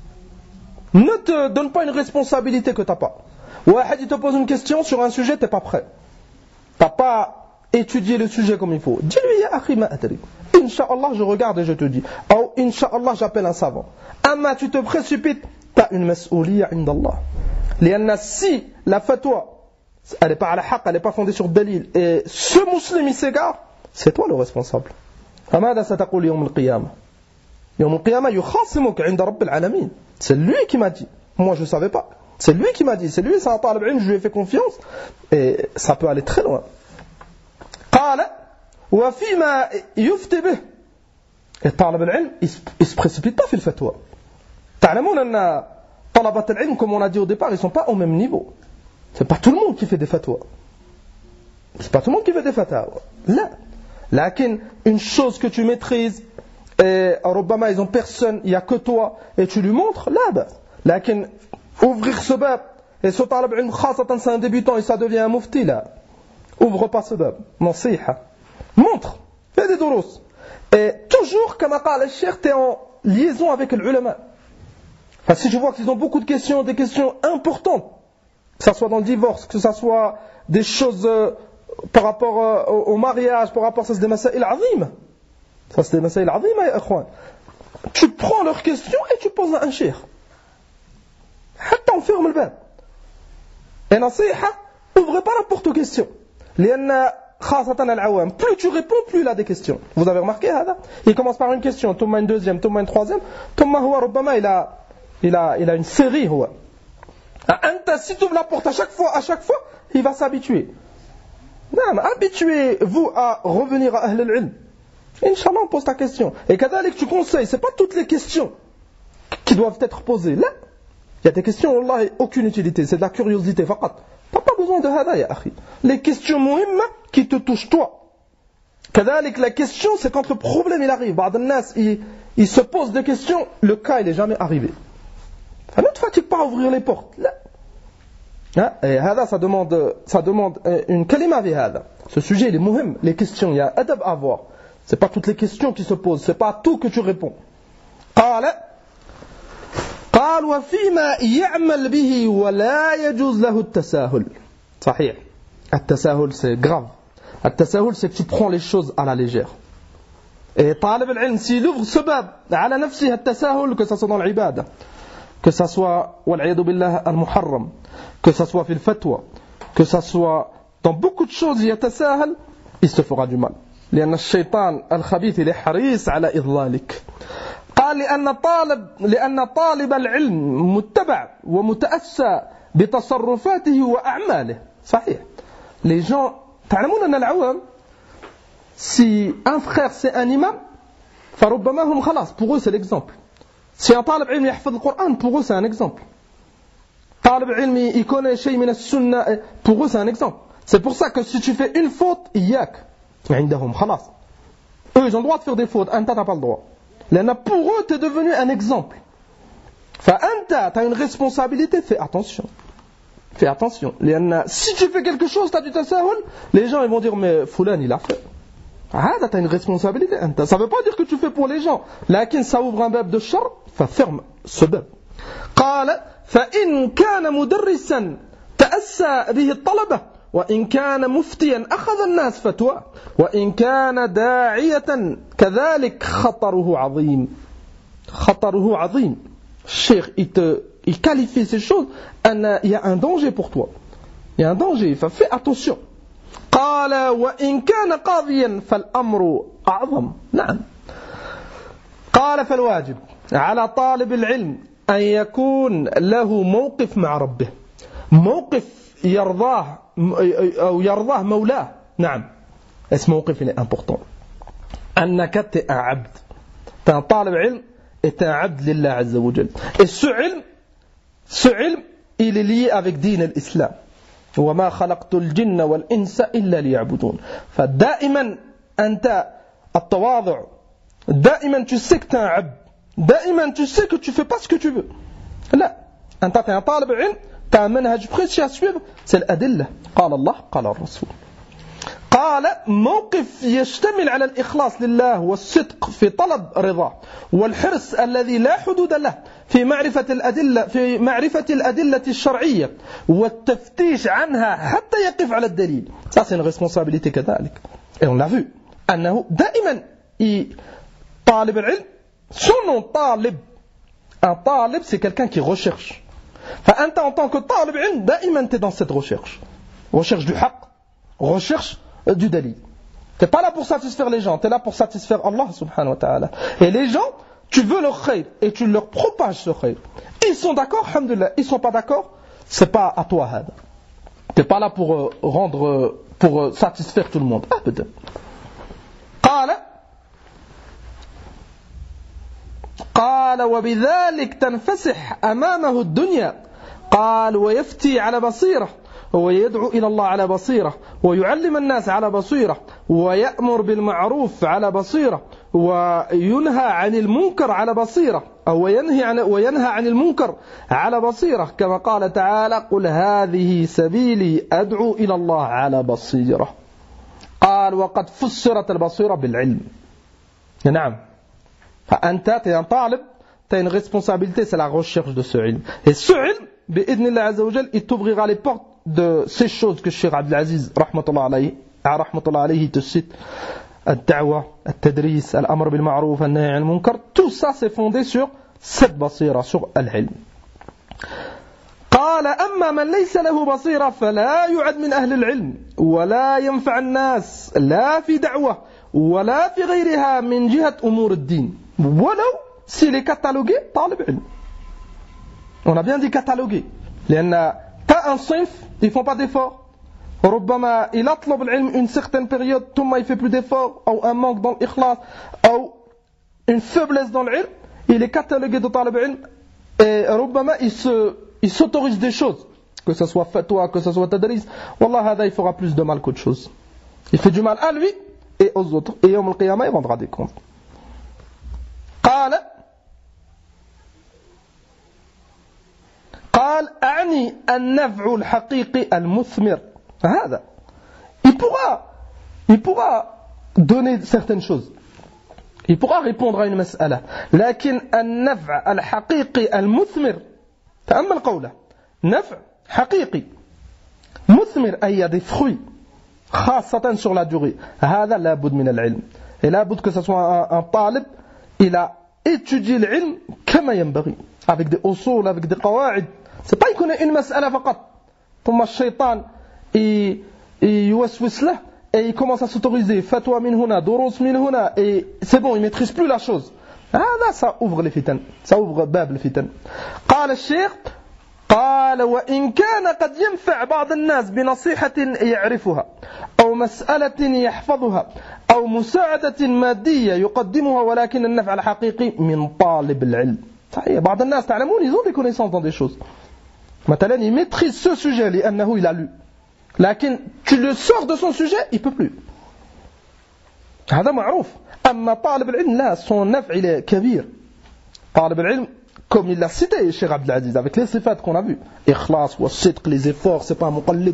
Ne te donne pas une responsabilité que tu n'as pas. Ouahad, il te pose une question sur un sujet, tu n'es pas prêt. Tu n'as pas étudié le sujet comme il faut. Dis-lui, ya akhi ma adri. Inch'Allah, je regarde et je te dis. Ou Inch'Allah, j'appelle un savant. Amma, tu te précipites, tu as une mas'ouliya indallah. Lianna, si la fatwa, elle n'est pas à la haqq, elle n'est pas fondée sur dalil, et ce musulman il s'égare, c'est toi le responsable. فماذا ستقول يوم القيامة؟ يوم القيامة يخاصمك عند رب العالمين. C'est lui qui m'a dit. Moi je ne savais pas. C'est lui qui m'a dit. C'est lui, c'est un talib ilm, je lui ai fait confiance. Et ça peut aller très loin. قال وفيما يفتي به. Et talib ilm, il ne se précipite pas في الفتوى. تعلمون أن طلبة العلم, comme on a dit au départ, ils ne sont pas au même niveau. C'est pas tout le monde qui fait des fatwas. C'est pas tout le monde qui fait des fatwas. Là. Lakin, une chose que tu maîtrises, et ربما ils ont personne, il n'y a que toi, et tu lui montres, là, bah. Lakin, ouvrir ce bab, et ce talab ilm khasatan c'est un débutant, et ça devient un mufti, là. Ouvre pas ce bab. Nasiha. Montre. Fais des durus. Et toujours, comme a dit le cheikh, tu es en liaison avec l'ulama. Enfin, si je vois qu'ils ont beaucoup de questions, des questions importantes, que ce soit dans le divorce, que ce soit des choses euh, par rapport euh, au, au mariage, par rapport à ça, c'est des masaïl azim. Ça, c'est des masaïl azim, ya ikhwan. Tu prends leurs questions et tu poses à un cheikh. Hatta on ferme le bab. Et nasiha, ouvrez pas n'importe question. Lianna khasatan al-awam. Plus tu réponds, plus il a des questions. Vous avez remarqué, hada? Il commence par une question, thumma une deuxième, thumma une troisième, thumma huwa rubbama il a, il a, il a une série, huwa. Si tu ouvres la porte à chaque fois, à chaque fois, il va s'habituer. Non, habituez-vous à revenir à Ahl al-Ilm. Inch'Allah, on pose ta question. Et kadalik, tu conseilles, c'est pas toutes les questions qui doivent être posées. Là, il y a des questions, Allah, aucune utilité, c'est de la curiosité, faqat. T'as pas besoin de hada, ya akhi. Les questions muhimma qui te touchent toi. Kadalik, la question, c'est quand le problème il arrive. Ba'd al-nas, il, il se pose des questions, le cas il est jamais arrivé. Ne te fatigue pas à ouvrir les portes. Là. Et hada, ça demande, ça demande une kalima vi hada. Ce sujet, il est muhim. Les questions, il y a adab à avoir. C'est pas toutes les questions qui se posent. C'est pas tout que tu réponds. قال قال وفيما يعمل به ولا يجوز له التساهل. صحيح. التساهل c'est grave. التساهل c'est que tu prends les choses à la légère. Et طالب العلم s'il ouvre ce bab على نفسه التساهل, que ça soit dans l'ibada, que ça soit والعياذ بالله المحرم, que ça soit في الفتوى, que ça soit dans beaucoup de choses يتساهل, il se fera du mal. لأن الشيطان الخبيث لحريص على إضلالك. قال لأن طالب لأن طالب العلم متبع ومتأسى بتصرفاته وأعماله. صحيح. Les gens, تعلمون أن العوام, si un frère c'est un imam, فربما هم خلاص, pour eux c'est l'exemple. Si un talib ilm يحفظ القرآن, pour eux c'est un exemple. Talib ilm il connaît شيء من السنة, pour eux c'est un exemple. C'est pour ça que si tu fais une faute, إياك. عندهم خلاص. Eux ils ont le droit de faire des fautes, أنت t'as pas le droit. لأن pour eux t'es devenu un exemple. فأنت t'as une responsabilité, fais attention. Fais attention. Si tu fais quelque chose, tu as du tasahul, les gens ils vont dire mais Foulan il a fait. Ah, tu as une responsabilité. Ça ne veut pas dire que tu fais pour les gens. Lakin ça ouvre un bab de char, ferme ce bab. قال فإن كان مدرسا تأسى به الطلبة وإن كان مفتيا أخذ الناس فتوى وإن كان داعية كذلك خطره عظيم. خطره عظيم. Cheikh, il, te, il qualifie ces choses, il y a un danger pour toi. Il y a un danger, fais attention. قال وإن كان قاضيا فالأمر أعظم. نعم. قال فالواجب على طالب العلم أن يكون له موقف مع ربه. موقف يرضاه أو يرضاه مولاه. نعم. اسم موقف il est important. أنك t'es un عبد. T'es un طالب علم est un abd lillah azza wa jal. Et ce ilm, ce ilm, il est lié avec din l'islam. وما خلقت الجن والإنس إلا ليعبدون. فدائما أنت التواضع. دائما tu sais que tu es un abd. دائما tu sais que tu fais pas ce que tu veux. لا. أنت t'es un طالب علم, tu as un manhaj précis à suivre, c'est l'adillah. قال الله قال الرسول. قال موقف يشتمل على الإخلاص لله والصدق في طلب رضاه والحرص الذي لا حدود له في معرفة الأدلة في معرفة الأدلة الشرعية والتفتيش عنها حتى يقف على الدليل. Ça c'est une responsabilité كذلك. Et on l'a vu أنه دائما طالب العلم son nom طالب. Un طالب c'est quelqu'un qui recherche. فأنت en tant que طالب علم دائما t'es dans cette recherche. Recherche du haqq, recherche du dalil. Tu n'es pas là pour satisfaire les gens, tu es là pour satisfaire Allah subhanahu wa ta'ala. Et les gens, tu veux leur khayr et tu leur propages ce khayr. Ils sont d'accord, alhamdulillah. Ils ne sont pas d'accord, c'est pas à toi. Tu n'es pas là pour euh, rendre, euh, pour euh, satisfaire tout le monde. Abd. قال قال وبذلك تنفسح أمامه الدنيا. قال ويفتي على بصيرة ويدعو إلى الله على بصيرة ويعلم الناس على بصيرة ويأمر بالمعروف على بصيرة وينهى عن المنكر على بصيرة أو وينهى عن, وينهى عن المنكر على بصيرة كما قال تعالى قل هذه سبيلي أدعو إلى الله على بصيرة. قال وقد فسرت البصيرة بالعلم. نعم. فأنت t'es un طالب, t'as une responsabilité, c'est la recherche de ce ilm. Et ce ilm, بإذن الله عز وجل, il t'ouvrira les portes de ces choses que Cheikh Abdelaziz rahmatullah alayhi, rahmatullah alayhi te cite. الدعوة, التدريس, الأمر بالمعروف, النهي عن المنكر, tout ça c'est fondé sur cette basira, sur العلم. قال أما من ليس له بصيرة فلا يعد من أهل العلم ولا ينفع الناس لا في دعوة ولا في غيرها من جهة أمور الدين ولو s'il est catalogué طالب علم. On a bien dit catalogué لأن t'as un صنف, ils font pas d'efforts. ربما il أطلب العلم une certaine période ثم il fait plus d'efforts أو un manque dans l'إخلاص أو une faiblesse dans l'ilm, il est catalogué de طالب علم et ربما il se il s'autorise des choses, que ce soit fatwa, que ce soit tadris. Wallah, hada, il fera plus de mal qu'autre chose. Il fait du mal à lui et aux autres. Et yawm al-qiyamah, il rendra des comptes. قال قال أعني النفع الحقيقي المثمر. هذا il pourra il pourra donner certaines choses. Il pourra répondre à une mas'ala. لكن النفع الحقيقي المثمر تأمل قوله نفع حقيقي مثمر أي des fruits خاصة sur la durée. هذا لابد من العلم. Et لابد que ce soit un, un talib, il a étudié l'ilm كما ينبغي avec des usul, avec des qawaid. C'est pas il connaît une mas'ala فقط ثم الشيطان يوسوس له et il commence à s'autoriser fatwa min huna, durus min huna et c'est bon, il maîtrise plus la chose. هذا ça ouvre les fitan, ça ouvre باب الفتن. قال الشيخ قال وإن كان قد ينفع بعض الناس بنصيحة يعرفها أو مسألة يحفظها أو مساعدة مادية يقدمها ولكن النفع الحقيقي من طالب العلم. صحيح بعض الناس تعلمون ils ont des connaissances dans des choses. مثلا il maîtrise ce sujet لأنه il a lu. لكن tu le sors de son sujet, il peut plus. هذا معروف. أما طالب العلم لا, son نفع il est كبير. طالب العلم comme il l'a cité, Cheikh Abdel Aziz, avec les sifat qu'on a vus. Ikhlas, wa sidq, les efforts, c'est pas un muqallid.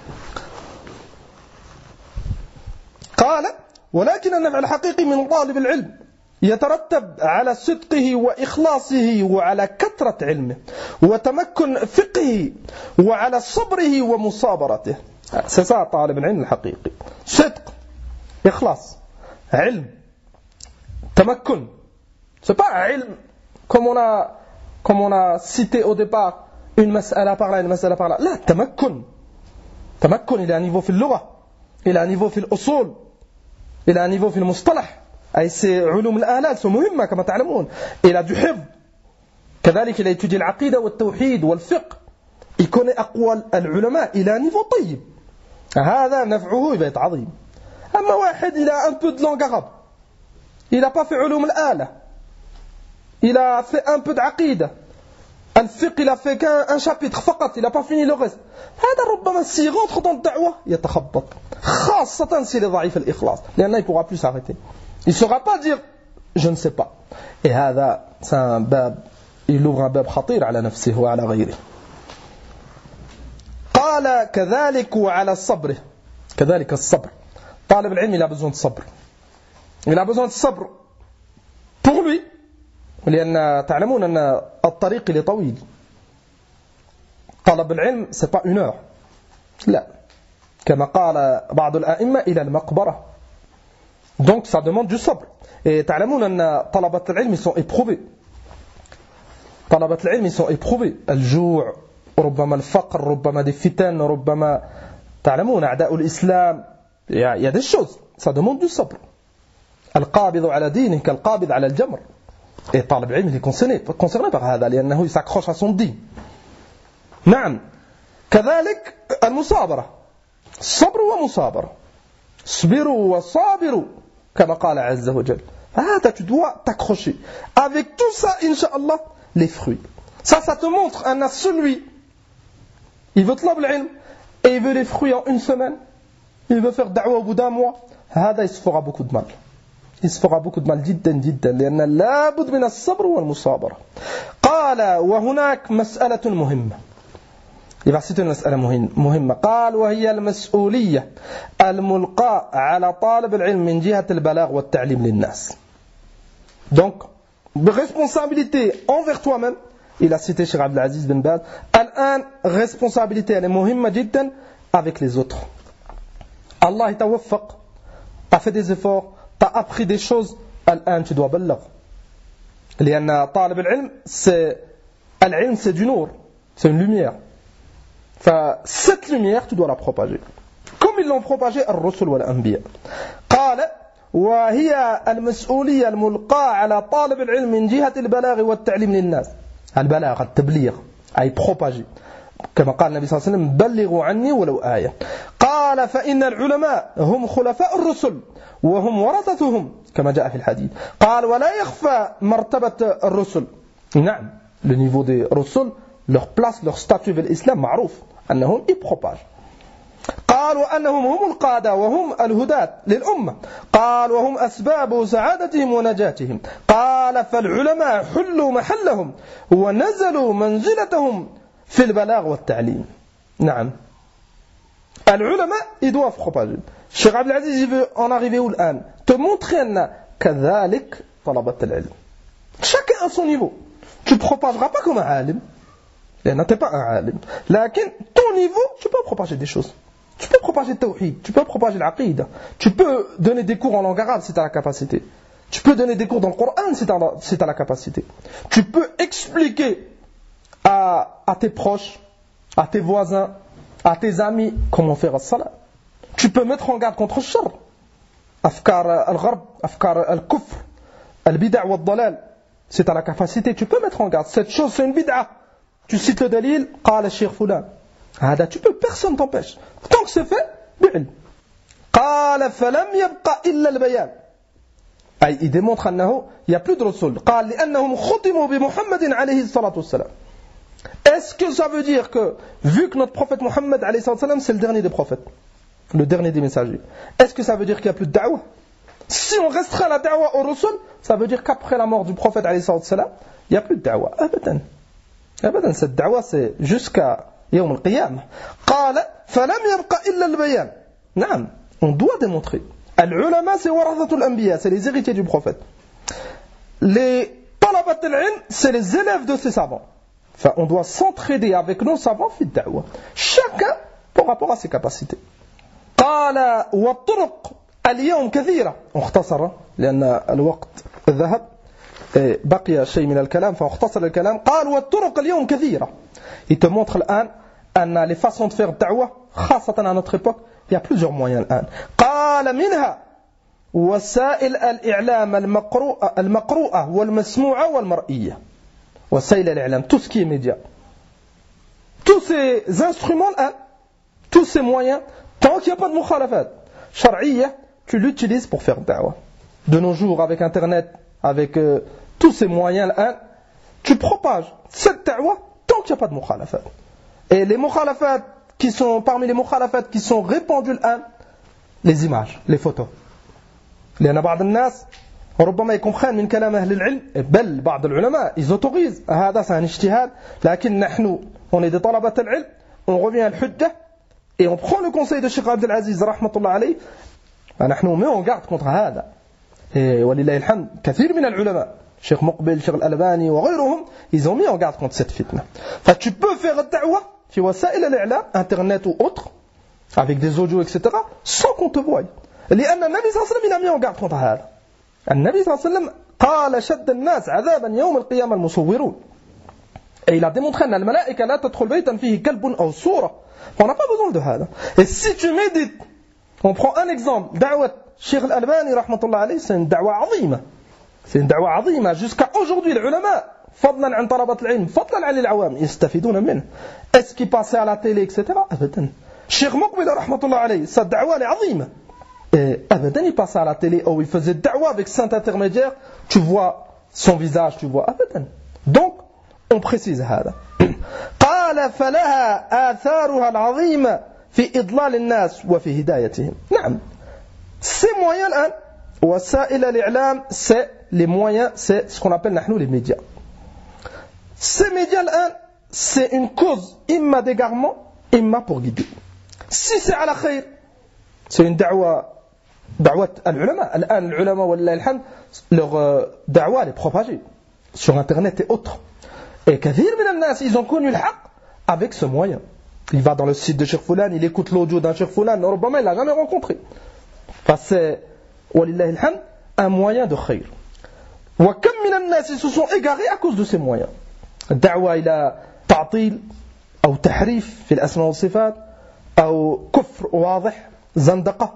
قال ولكن النفع الحقيقي من طالب العلم يترتب على صدقه وإخلاصه وعلى كثرة علمه وتمكن فقهه وعلى صبره ومصابرته. C'est ça طالب العلم الحقيقي. صدق, إخلاص, علم, تمكن. C'est pas علم comme on a comme on a cité au départ, une mas'ala par là, une mas'ala par là. لا, تمكن. تمكن إلى niveau في اللغة, إلى niveau في الأصول, إلى niveau في المصطلح. أي سي علوم الآلات sont مهمة كما تعلمون. Il a du حفظ. كذلك il a étudié العقيدة والتوحيد والفقه. Il connaît أقوال العلماء إلى niveau طيب. هذا نفعه يبقى عظيم. أما واحد il a un peu de langue arabe, il n'a pas fait علوم الآلة, il a fait un peu d'عقيدة, الفقه il a fait qu'un chapitre فقط, il n'a pas fini le reste. هذا ربما s'il rentre dans الدعوة يتخبط, خاصة s'il est ضعيف الإخلاص, لأنه il ne pourra plus s'arrêter. Il ne saura pas dire je ne sais pas. Et هذا c'est un bab, il ouvre un bab خطير على نفسه وعلى غيره. قال كذلك وعلى الصبر. كذلك الصبر. طالب العلم il a besoin de صبر. Il a besoin de صبر pour lui. لأن تعلمون أن الطريق il est طويل. طلب العلم c'est pas une heure. لا. كما قال بعض الأئمة إلى المقبرة. Donc ça demande du صبر. Et تعلمون أن طلبة العلم ils sont éprouvés. طلبة العلم ils sont éprouvés. الجوع, ربما الفقر, ربما des فتن, ربما تعلمون أعداء الإسلام. Il y a, il y a des choses. Ça demande du صبر. القابض على دينه كالقابض على الجمر. Et طالب العلم il est concerné, concerné par هذا لأنه il s'accroche à son دين. نعم. كذلك المصابرة. صبر ومصابرة. صبروا وصابروا كما قال عز وجل. هذا tu dois t'accrocher. Avec tout ça, Inch'Allah, les fruits. Ça, ça te montre un celui. Il veut طلب العلم et il veut les fruits en une semaine. Il veut faire da'wa au bout d'un mois. هذا il se fera beaucoup de mal. Il se fera beaucoup de mal جدا جدا لأن لابد من الصبر والمصابرة. قال وهناك مسألة مهمة. Il va citer une مسألة مهمة. قال وهي المسؤولية الملقاة على طالب العلم من جهة البلاغ والتعليم للناس. Donc, responsabilité envers toi-même. Il a cité Cheikh Abdel Aziz bin Baz. الآن responsabilité elle est مهمة جدا avec les autres. Allah il t'a waffaq, t'as fait des efforts, t'as appris des choses, الآن tu dois بلغ. لأن طالب العلم c'est العلم c'est du nour, c'est une lumière. Enfin, cette lumière tu dois la propager. Comme ils l'ont propagé الرسل والأنبياء. قال وهي المسؤولية الملقاة على طالب العلم من جهة البلاغ والتعليم للناس. البلاغ التبليغ أي propager. كما قال النبي صلى الله عليه وسلم بلغوا عني ولو آية. قال فإن العلماء هم خلفاء الرسل وهم ورثتهم كما جاء في الحديث. قال ولا يخفى مرتبة الرسل. نعم, le niveau des رسل, leur place, leur statut في الإسلام معروف أنهم ils propagent. قال وأنهم هم القادة وهم الهداة للأمة. قال وهم أسباب سعادتهم ونجاتهم. قال فالعلماء حلوا محلهم ونزلوا منزلتهم في البلاغ والتعليم. نعم. العلماء ils doivent propager. Cheikh Abdel Aziz il veut en arriver où الآن? Te montrer أن كذلك طلبة العلم. Chacun à son niveau. Tu ne propageras pas comme un alim. لأن tu n'es pas un alim. لكن ton niveau, tu peux propager des choses. Tu peux propager le tawhid, tu peux propager l'aqida. Tu peux donner des cours en langue arabe si tu as la capacité. Tu peux donner des cours dans le Coran si tu as, si tu as la capacité. Tu peux expliquer à, à tes proches, à tes voisins, à tes amis comment faire as-salat. Tu peux mettre en garde contre le shar. Afkar al-gharb, afkar al-kufr, al-bid'a wa al-dalal. Si tu as la capacité, tu peux mettre en garde. Cette chose, c'est une bid'a. Tu cites le dalil, qala shaykh fulan. هذا tu peux, personne t'empêche. Tant que c'est fait, بعلم. قال فلم يبقى إلا البيان. أي il démontre أنه il n'y a plus de رسول. قال لأنهم ختموا بمحمد عليه الصلاة والسلام. Est-ce que ça veut dire que vu que notre prophète Mohammed alayhi الصلاة والسلام c'est le dernier des prophètes, le dernier des messagers, est-ce que ça veut dire qu'il n'y a plus de da'wah? Si on restera la da'wah au rasul, ça veut dire qu'après la mort du prophète alayhi الصلاة والسلام, il n'y a plus de da'wa. Abadan. Abadan, cette da'wa, c'est jusqu'à Yawm al-Qiyamah. Qala, falam yabqa illa al-bayan. Naam, on doit démontrer. Al-ulama, c'est warathatul anbiya, c'est les héritiers du prophète. Les talabat al-ilm, c'est les élèves de ces savants. Enfin, on doit s'entraider avec nos savants fi da'wa. Chacun par rapport à ses capacités. قال والطرق اليوم كثيرة. اختصر لأن الوقت ذهب. بقي شيء من الكلام فاختصر الكلام. قال والطرق اليوم كثيرة. Il te montre الآن أن les façons de faire da'wa خاصة à notre époque il y a plusieurs moyens الآن. قال منها وسائل الإعلام المقروءة المقروءة والمسموعة والمرئية. وسائل الإعلام, tout ce qui est média. Tous ces instruments الآن, tous ces moyens, tant qu'il n'y a pas de mukhalafat shar'iyya, tu l'utilises pour faire da'wa. De nos jours, avec Internet, avec euh, tous ces moyens الآن, tu propages cette da'wa tant qu'il n'y a pas de mukhalafat. Et les mukhalafat qui sont, parmi les mukhalafat qui sont répandus الآن, les images, les photos. لأن بعض الناس ربما يكون من كلام أهل العلم بل بعض العلماء ils autorisent هذا c'est un اجتهاد لكن نحن on est des طلبة العلم on revient à الحجة et on prend le conseil de Cheikh Abdel Aziz رحمة الله عليه فنحن met en garde contre هذا ولله الحمد كثير من العلماء Cheikh مقبل Cheikh الألباني وغيرهم ils ont mis en garde contre cette fitna. Enfin tu peux faire الدعوة في وسائل الإعلام internet ou autre avec des audios etc sans qu'on te voie. لأن النبي صلى الله عليه وسلم il a mis en garde contre هذا. النبي صلى الله عليه وسلم قال شد الناس عذابا يوم القيامة المصورون. Et il a démontré أن الملائكة لا تدخل بيتا فيه كلب أو صورة. On n'a pas besoin de هذا. Et si tu médites, on prend un exemple, دعوة الشيخ الألباني رحمة الله عليه, c'est une دعوة عظيمة. C'est une دعوة عظيمة. Jusqu'à aujourd'hui, les ulama, فضلا عن طلبة العلم, فضلا عن العوام, يستفيدون منه. Est-ce qu'il passait à la télé, et cetera. أبدا. الشيخ مقبل رحمة الله عليه, cette دعوة عظيمة. Et Abadan il passait à la télé où il faisait da'wa avec saint intermédiaire, tu vois son visage, tu vois Abadan. Donc on précise هذا. قال فلها آثارها العظيمة في إضلال الناس وفي هدايتهم. نعم. Ces moyens الآن وسائل الإعلام c'est les moyens, c'est ce qu'on appelle نحن les médias. Ces médias الآن c'est une cause imma d'égarement, imma pour guider. Si c'est على خير, c'est une da'wa دعوة العلماء. الآن العلماء والله الحمد leur da'wa est propagée sur internet et autres. Et كثير من الناس ils ont connu le haq avec ce moyen. Il va dans le site de Cheikh Foulan, il écoute l'audio d'un Cheikh Foulan, ربما il l'a jamais rencontré. Enfin c'est ولله الحمد un moyen de khayr. وكم من الناس ils se sont égarés à cause de ces moyens. الدعوة إلى تعطيل أو تحريف في الأسماء والصفات أو كفر واضح زندقة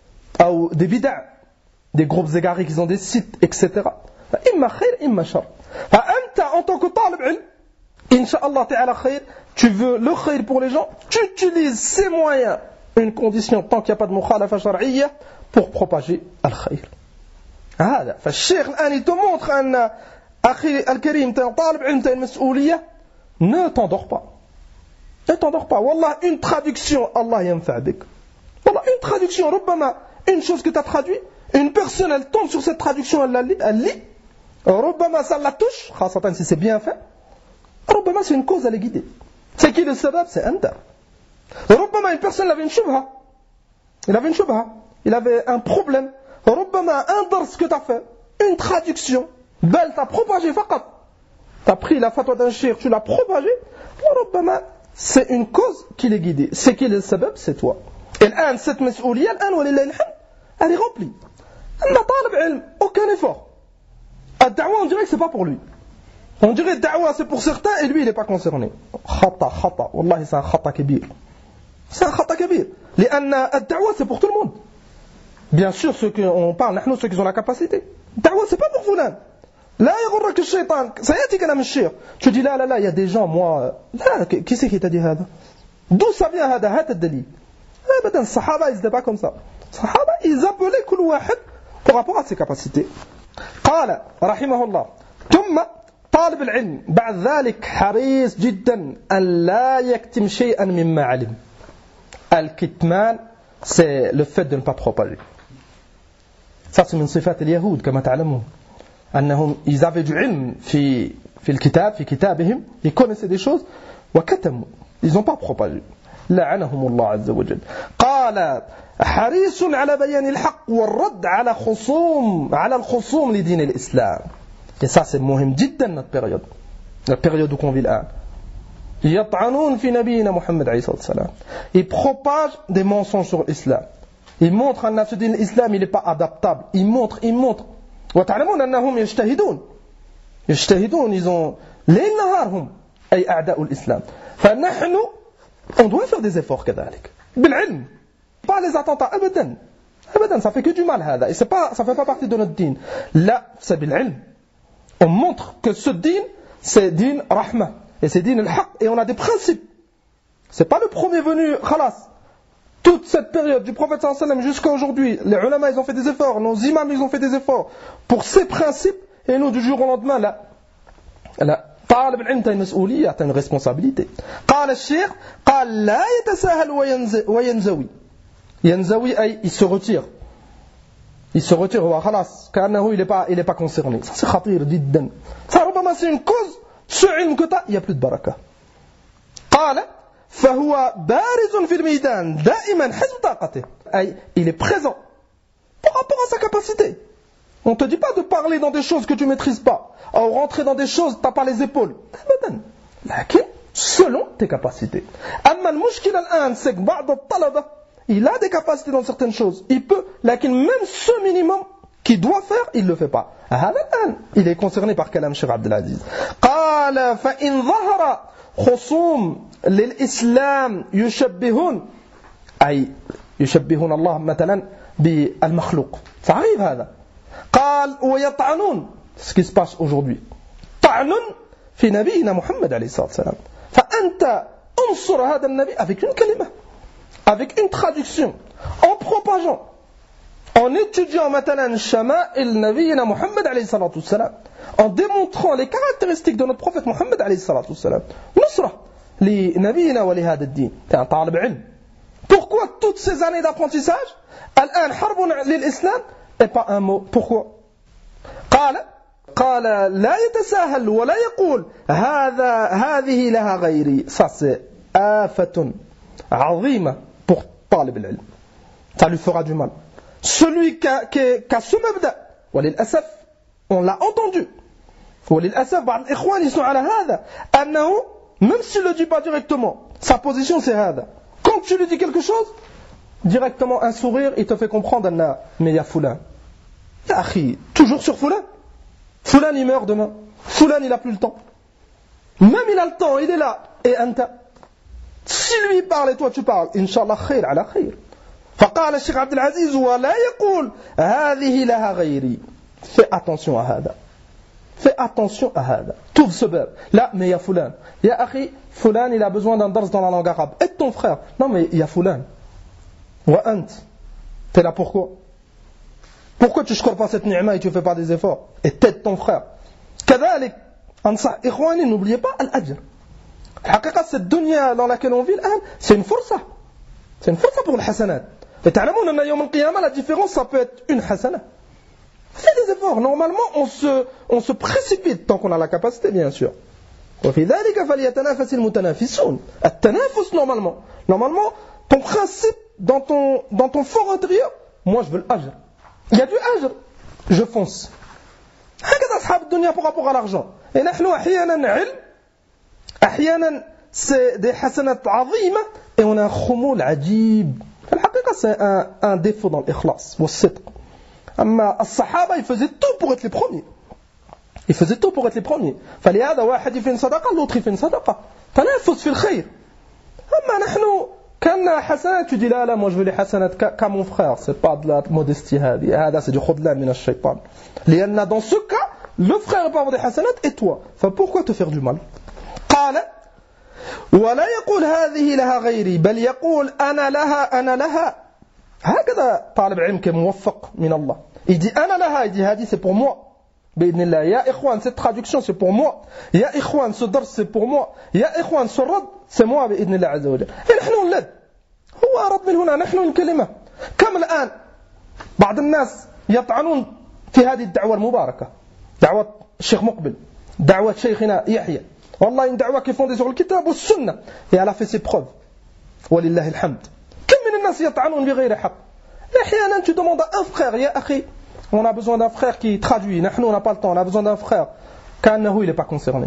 أو des bid'a, des groupes égarés qui ont des sites, et cetera. إما خير إما شر. فأنت en tant que طالب علم إن شاء الله تعالى خير, tu veux le khayr pour les gens, tu utilises ces moyens, une condition tant qu'il n'y a pas de mukhalafa shar'iyya pour propager al-khayr. هذا. فالشيخ الآن il te montre أن أخي الكريم t'es un طالب علم, t'as une مسؤولية, ne t'endors pas. Ne t'endors pas. Wallah, une traduction, Allah yanfa' bik. Wallah, une traduction, ربما une chose que tu as traduit, une personne elle tombe sur cette traduction, elle la lit, elle lit, ربما ça la touche, خاصة si c'est bien fait, ربما c'est une cause à les guider. C'est qui le sabab? C'est anta. ربما une personne avait une shubha, il avait une shubha, il avait un problème, ربما un dars que tu as fait, une traduction, belle t'as propagé فقط, tu as pris la fatwa d'un cheikh, tu l'as propagé, ربما c'est une cause qui les guide. C'est qui le sabab? C'est toi. Et الآن cette مسؤولية الآن ولله الحمد elle est remplie. أن طالب علم aucun effort. الدعوة on dirait que c'est pas pour lui. On dirait que الدعوة c'est pour certains et lui il n'est pas concerné. خطأ خطأ والله c'est un خطأ كبير. C'est un خطأ كبير. لأن الدعوة c'est pour tout le monde. Bien sûr ceux qui on parle نحن ceux qui ont la capacité. الدعوة c'est pas pour فلان. لا يغرك الشيطان. سيأتي كلام الشيخ. Tu dis là là là il y a des gens moi. لا qui c'est qui t'a dit هذا? D'où ça vient هذا? هات الدليل. أبدا الصحابة ils n'étaient pas comme ça. الصحابة ils appelaient كل واحد par rapport à ses capacités. قال رحمه الله ثم طالب العلم بعد ذلك حريص جدا أن لا يكتم شيئا مما علم. الكتمان c'est le fait de ne pas propager. Ça c'est من صفات اليهود كما تعلمون أنهم ils avaient du علم في في الكتاب في كتابهم ils connaissaient des choses وكتموا ils n'ont pas propagé لعنهم الله عز وجل قال حريص على بيان الحق والرد على خصوم على الخصوم لدين الإسلام et ça c'est مهم جدا notre période la période où on vit الآن يطعنون في نبينا محمد عليه الصلاة والسلام ils propagent des mensonges sur l'islam ils montrent أن ce دين الإسلام il n'est pas adaptable ils montrent ils montrent وتعلمون أنهم يجتهدون يجتهدون ils ont ليل نهارهم أي أعداء الإسلام فنحن on doit faire des efforts كذلك بالعلم pas les attentats أبدا أبدا ça fait que du mal هذا et c'est pas ça fait pas partie de notre dîn là c'est بالعلم on montre que ce dîn c'est dîn rahma et c'est dîn al-haq et on a des principes c'est pas le premier venu khalas toute cette période du prophète sallallahu alayhi wa sallam jusqu'à aujourd'hui les ulama ils ont fait des efforts nos imams ils ont fait des efforts pour ces principes et nous du jour au lendemain là là طالب العلم تاع مسؤولية تاع responsabilité قال الشيخ قال لا يتساهل وينزوي ينزوي أي il se retire il se retire هو خلاص كأنه il est pas il est pas concerné ça c'est خطير جدا ça ربما c'est une cause ce علم que t'as il y a plus de baraka قال فهو بارز في الميدان دائما حسب طاقته أي il est présent par rapport à sa capacité. On ne te dit pas de parler dans des choses que tu ne maîtrises pas. Ou rentrer dans des choses, tu n'as pas les épaules. لكن selon tes capacités. أما المشكلة الآن c'est que بعض الطلبة il a des capacités dans certaines choses. Il peut, لكن même ce minimum qu'il doit faire, il ne le fait pas. هذا الآن il est concerné par كلام الشيخ عبد العزيز. قال فإن ظهر خصوم للإسلام يشبهون أي يشبهون الله مثلا بالمخلوق. صحيح هذا. قال ويطعنون ce qui se passe aujourd'hui طعن في نبينا محمد عليه الصلاة والسلام فأنت انصر هذا النبي avec une كلمة avec une traduction en propageant en étudiant مثلا شمائل نبينا محمد عليه الصلاة والسلام en démontrant les caractéristiques de notre prophète محمد عليه الصلاة والسلام نصرة لنبينا ولهذا الدين كان طالب علم pourquoi toutes ces années d'apprentissage الآن حرب للإسلام et pas un mot pourquoi قال قال لا يتساهل ولا يقول هذا هذه لها غيري ça c'est آفة عظيمة pour طالب العلم ça lui fera du mal celui qui a, qui, qui a ce مبدأ وللأسف on l'a entendu وللأسف بعض الإخوان ils sont على هذا أنه même s'il ne le dit pas directement sa position c'est هذا quand tu lui dis quelque chose directement un sourire il te fait comprendre أن mais il y a fulan يا أخي toujours sur fulan fulan il meurt demain fulan il a plus le temps même il a le temps il est là et anta si lui parle et toi tu parles Inch'Allah خير على خير فقال الشيخ عبد العزيز ولا يقول هذه لها غيري fais attention à هذا fais attention à هذا trouve ce verbe là mais il y a fulan يا أخي fulan il a besoin d'un dars dans la langue arabe aide ton frère non mais il y a fulan وأنت t'es là pourquoi pourquoi tu ne scores pas cette ni'ma et tu ne fais pas des efforts et t'aides ton frère كذلك أنصح إخواني n'oubliez pas الأجر الحقيقة cette dunya dans laquelle on vit الآن c'est une فرصة c'est une فرصة pour الحسنات et تعلمون أن يوم القيامة la différence ça peut être une حسنة fais des efforts normalement on se, on se précipite tant qu'on a la capacité bien sûr وفي ذلك فليتنافس المتنافسون التنافس normalement normalement ton principe dans ton, dans ton fort intérieur moi je veux l'ajr il y a du ajr je fonce هكذا أصحاب الدنيا par rapport à l'argent et نحن أحيانا علم أحيانا c'est des حسنات عظيمة et on a un خمول عجيب الحقيقة c'est un, un défaut dans l'إخلاص والصدق أما الصحابة ils faisaient tout pour être les premiers ils faisaient tout pour être les premiers فلهذا واحد يفين صدقة l'autre يفين صدقة تنافس في الخير أما نحن كان حسنات tu dis là là moi je veux les حسنات comme mon frère c'est pas de la modestie هذه هذا c'est du خذلان من الشيطان لأن dans ce cas le frère peut avoir des حسنات et toi pourquoi te faire du mal قال ولا يقول هذه لها غيري بل يقول أنا لها أنا لها هكذا طالب علم كموفق من الله il dit أنا لها il dit هذه c'est pour moi بإذن الله يا إخوان cette traduction c'est pour moi يا إخوان ce درس c'est pour moi يا إخوان ce رد c'est moi بإذن الله عز وجل نحن ولد هو أرد من هنا نحن الكلمة كم الآن بعض الناس يطعنون في هذه الدعوة المباركة دعوة الشيخ مقبل دعوة شيخنا يحيى والله une دعوة qui est fondée sur le kitab ou sunna et elle a fait ses preuves ولله الحمد كم من الناس يطعنون بغير حق أحيانا tu demandes à un frère يا أخي on a besoin d'un frère qui traduit نحن on n'a pas le temps on a besoin d'un frère كأنه il n'est pas concerné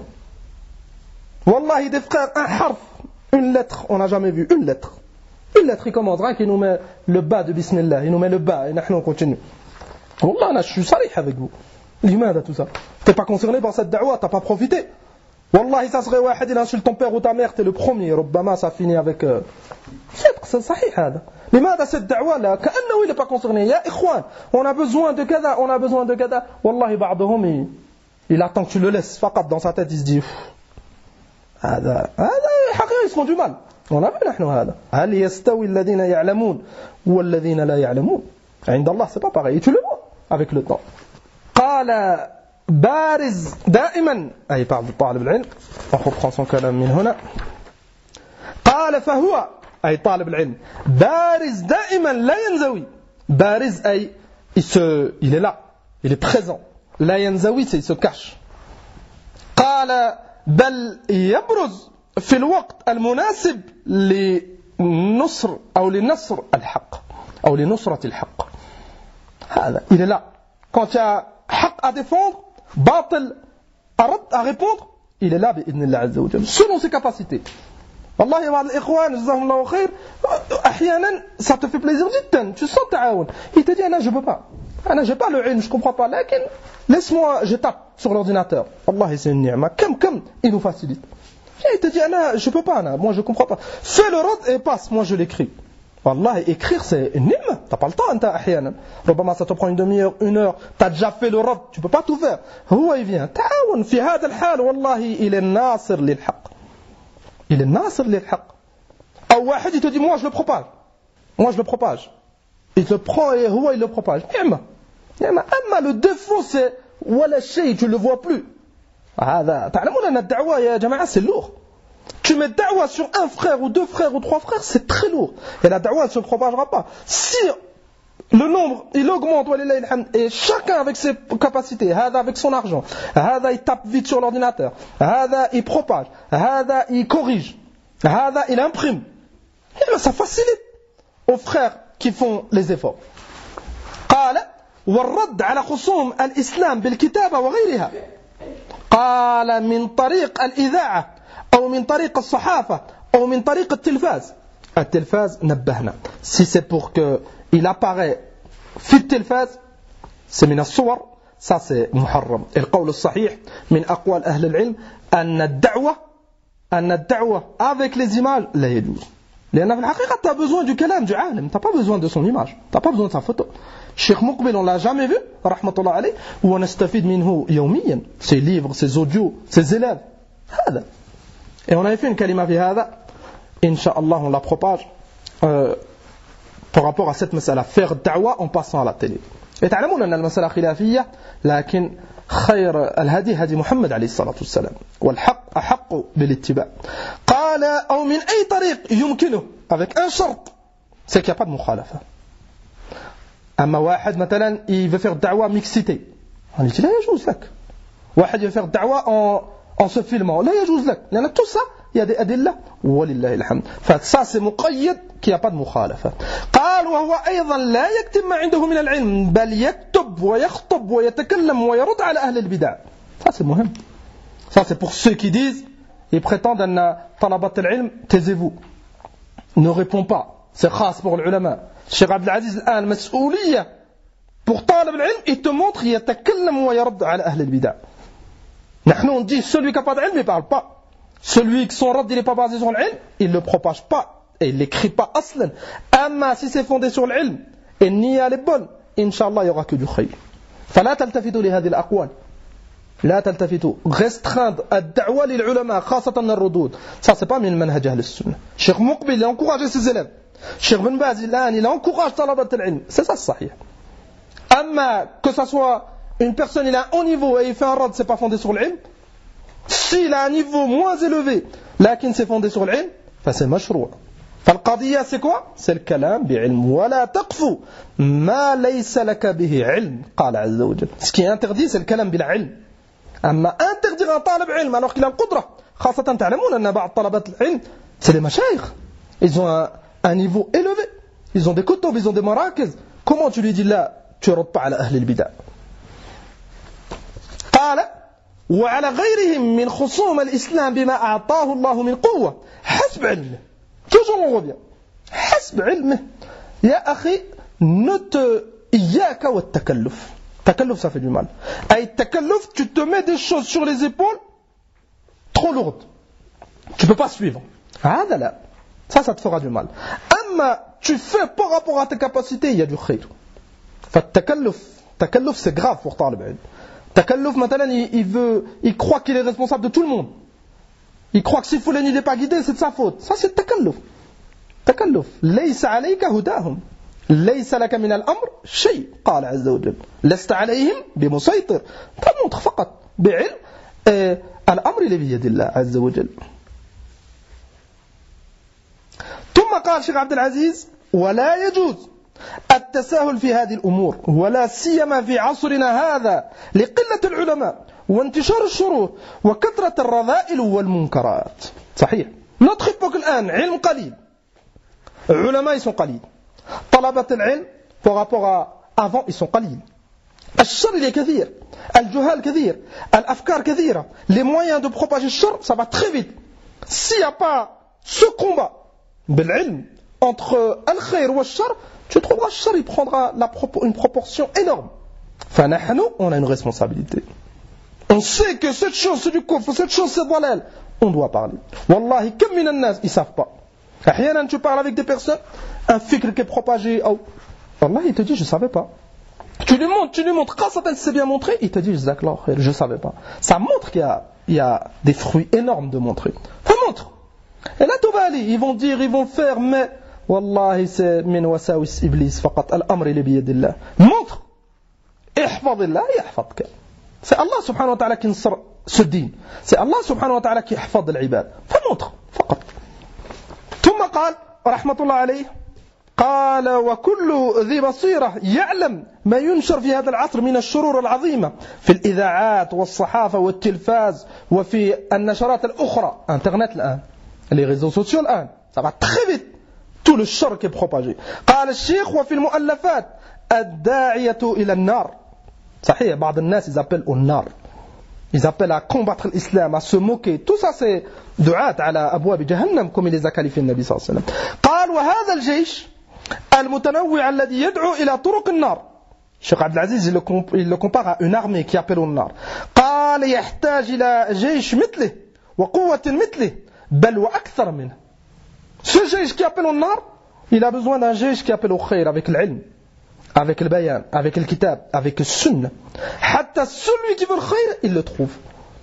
والله des frères un حرف une lettre on n'a jamais vu une lettre une lettre il commence qui nous met le bas de Bismillah il nous met le bas et نحن on continue والله أنا je suis صريح avec vous لماذا tout ça t'es pas concerné par cette da'wa t'as pas profité والله ça serait واحد il insulte ton père ou ta mère t'es le premier ربما ça finit avec c'est صحيح هذا لماذا cette da'wa là كأنه il est pas concerné يا إخوان on a besoin de كذا on a besoin de كذا والله بعضهم il, il attend que tu le laisses فقط dans sa tête il se dit هذا هذا حقيقة يسمون du mal on a vu نحن هذا هل يستوي الذين يعلمون والذين لا يعلمون عند الله c'est pas pareil et tu le vois avec le temps قال بارز دائما أي بعض طالب العلم on reprend son كلام من هنا قال فهو أي طالب العلم بارز دائما لا ينزوي بارز أي il, se, il est là il est présent لا ينزوي c'est il se cache قال بل يبرز في الوقت المناسب لنصر أو لنصر الحق أو لنصرة الحق هذا il est là quand il y a حق à défendre باطل à répondre il est là بإذن الله عز وجل selon ses capacités والله بعض الإخوان جزاهم الله خير أحيانا ça te fait plaisir جدا tu sens تعاون il te dit أنا je peux pas أنا j'ai pas le علم je comprends pas لكن laisse-moi je tape sur l'ordinateur والله c'est une نعمة كم كم il nous facilite il te dit أنا je peux pas أنا moi je comprends pas fais le rod et passe moi je l'écris والله écrire c'est une نعمة t'as pas le temps أنت أحيانا ربما ça te prend une demi-heure une heure t'as déjà fait le rod tu peux pas tout faire هو il vient تعاون في هذا الحال والله il est ناصر للحق il est ناصر للحق أو واحد il te dit moi je le propage moi je le propage il te prend et هو il le propage نعمة نعمة أما le défaut c'est ولا شيء tu le vois plus هذا تعلمون أن الدعوة يا جماعة c'est lourd tu mets da'wa sur un frère ou deux frères ou trois frères, c'est très lourd. Et la da'wa ne se propagera pas. Si le nombre, il augmente, et chacun avec ses capacités, hada avec son argent, hada il tape vite sur l'ordinateur, hada il propage, hada il corrige, hada il imprime. Et bien, ça facilite aux frères qui font les efforts. قال والرد على خصوم الإسلام بالكتابة وغيرها قال من طريق الإذاعة أو من طريق الصحافة أو من طريق التلفاز التلفاز نبهنا si c'est pour que il apparaît في التلفاز c'est من الصور ça c'est محرم القول الصحيح من أقوال أهل العلم أن الدعوة أن الدعوة avec les images لا يجوز لأن في الحقيقة tu as besoin du كلام du عالم tu n'as pas besoin de son image tu n'as pas besoin de sa photo Cheikh Muqbil on l'a jamais vu رحمة الله عليه ونستفيد منه يوميا ses livres ses audios ses élèves هذا Et on avait fait une kalima fi hada, Inch'Allah on la propage euh, par rapport à cette masala, faire da'wa en passant à la télé. Et تعلمون أن المسألة خلافية لكن خير الهدي هدي محمد عليه الصلاة والسلام والحق أحق بالاتباع. قال أو من أي طريق يمكنه avec un شرط c'est qu'il n'y a pas de مخالفة. أما واحد مثلا il veut faire da'wa mixité on dit لا يجوز لك. واحد veut faire da'wa en en se filmant لا يجوز لك لأن tout ça il y a des أدلة ولله الحمد فça c'est مقيد qu'il n'y a pas de مخالفة قال وهو أيضا لا يكتب ما عنده من العلم بل يكتب ويخطب ويتكلم ويرد على أهل البدع ça c'est مهم ça c'est pour ceux qui disent ils prétendent أن طلبة العلم taisez-vous ne répond pas c'est خاص pour العلماء الشيخ عبد العزيز الآن مسؤولية pour طالب العلم il te montre يتكلم ويرد على أهل البدع نحن on dit celui qui n'a pas d'ilm il ne parle pas celui qui son rad il n'est pas basé sur l'ilm il ne le propage pas et il ne l'écrit pas aslan amma si c'est fondé sur l'ilm et niya est bonne inshallah il n'y aura que du khayr فلا تلتفتوا لهذه الأقوال لا تلتفتوا restreindre الدعوة للعلماء خاصة الردود ça c'est pas من منهج أهل السنة Cheikh Muqbil il encourage ses élèves Cheikh Ben Baz il encourage طلبة العلم c'est ça الصحيح amma que ça soit une personne il a un haut niveau et il fait un rad c'est pas fondé sur l'ilm s'il a un niveau moins élevé lakin c'est fondé sur l'ilm c'est مشروع فالقضية c'est quoi c'est le kalam بعلم ولا تقف ما ليس لك به علم قال عز وجل ce qui est interdit c'est le kalam bila ilm أما interdire un طالب علم alors qu'il a القدرة خاصة تعلمون أن بعض طلبة العلم c'est des مشايخ ils ont un, un niveau élevé ils ont des كتب ils ont des مراكز comment tu lui dis là tu ne رد pas على أهل البدع قال وعلى غيرهم من خصوم الإسلام بما أعطاه الله من قوة حسب علمه toujours on revient حسب علمه يا أخي ne te إياك والتكلف تكلف ça fait du mal أي التكلف tu te mets des choses sur les épaules trop lourdes tu peux pas suivre هذا لا ça ça te fera du mal أما tu fais par rapport à tes capacités il y a du خير فالتكلف تكلف c'est grave pour طالب علم تكلف مثلا il veut il croit qu'il est responsable de tout le monde il croit que si Foulaine il n'est pas guidé c'est de sa faute ça c'est التكلف تكلف ليس عليك هداهم ليس لك من الأمر شيء قال عز وجل لست عليهم بمسيطر تموت فقط بعلم آه الأمر اللي بيد الله عز وجل ثم قال شيخ عبد العزيز ولا يجوز التساهل في هذه الأمور ولا سيما في عصرنا هذا لقلة العلماء وانتشار الشرور وكثرة الرذائل والمنكرات صحيح notre époque الآن علم قليل علماء ils sont قليل طلبة العلم par rapport à avant ils sont قليل الشر il est كثير الجهال كثير الأفكار كثيرة les moyens de propager le shar ça va très vite s'il n'y a pas ce combat بالعلم entre الخير والشر tu trouveras le shar il prendra la propor- une proportion énorme فنحن on a une responsabilité on sait que cette chose c'est du kufr cette chose c'est dalal on doit parler والله كم من الناس ils savent pas أحيانا tu parles avec des personnes un fikr qui est propagé oh. والله il te dit je savais pas tu lui montres tu lui montres quand ça s'est bien montré il te dit je savais pas ça montre qu'il y a, il y a des fruits énormes de montrer ça montre et là tout va aller ils vont dire ils vont faire mais والله c'est من وساوس إبليس فقط الأمر اللي بيد الله montre احفظ الله يحفظك c'est Allah subhanahu wa ta'ala qui نصر ce din c'est Allah subhanahu wa ta'ala qui يحفظ العباد فmontre فقط ثم قال رحمة الله عليه قال وكل ذي بصيرة يعلم ما ينشر في هذا العصر من الشرور العظيمة في الإذاعات والصحافة والتلفاز وفي النشرات الأخرى انترنت الآن les réseaux sociaux الآن ça va très vite tout le shar qui est propagé قال الشيخ وفي المؤلفات الداعية إلى النار صحيح بعض الناس ils appellent au nar ils appellent à combattre l'islam à se moquer tout ça c'est دعاة على أبواب جهنم comme il les a qualifiés النبي صلى الله عليه وسلم قال وهذا الجيش المتنوع الذي يدعو إلى طرق النار الشيخ عبد العزيز il le compare à une armée qui appelle au nar قال يحتاج إلى جيش مثله وقوة مثله بل وأكثر منه ce جيش qui appelle au nar il a besoin d'un جيش qui appelle au خير avec l'ilm avec le bayan avec le kitab avec le sunna حتى celui qui veut le خير il le trouve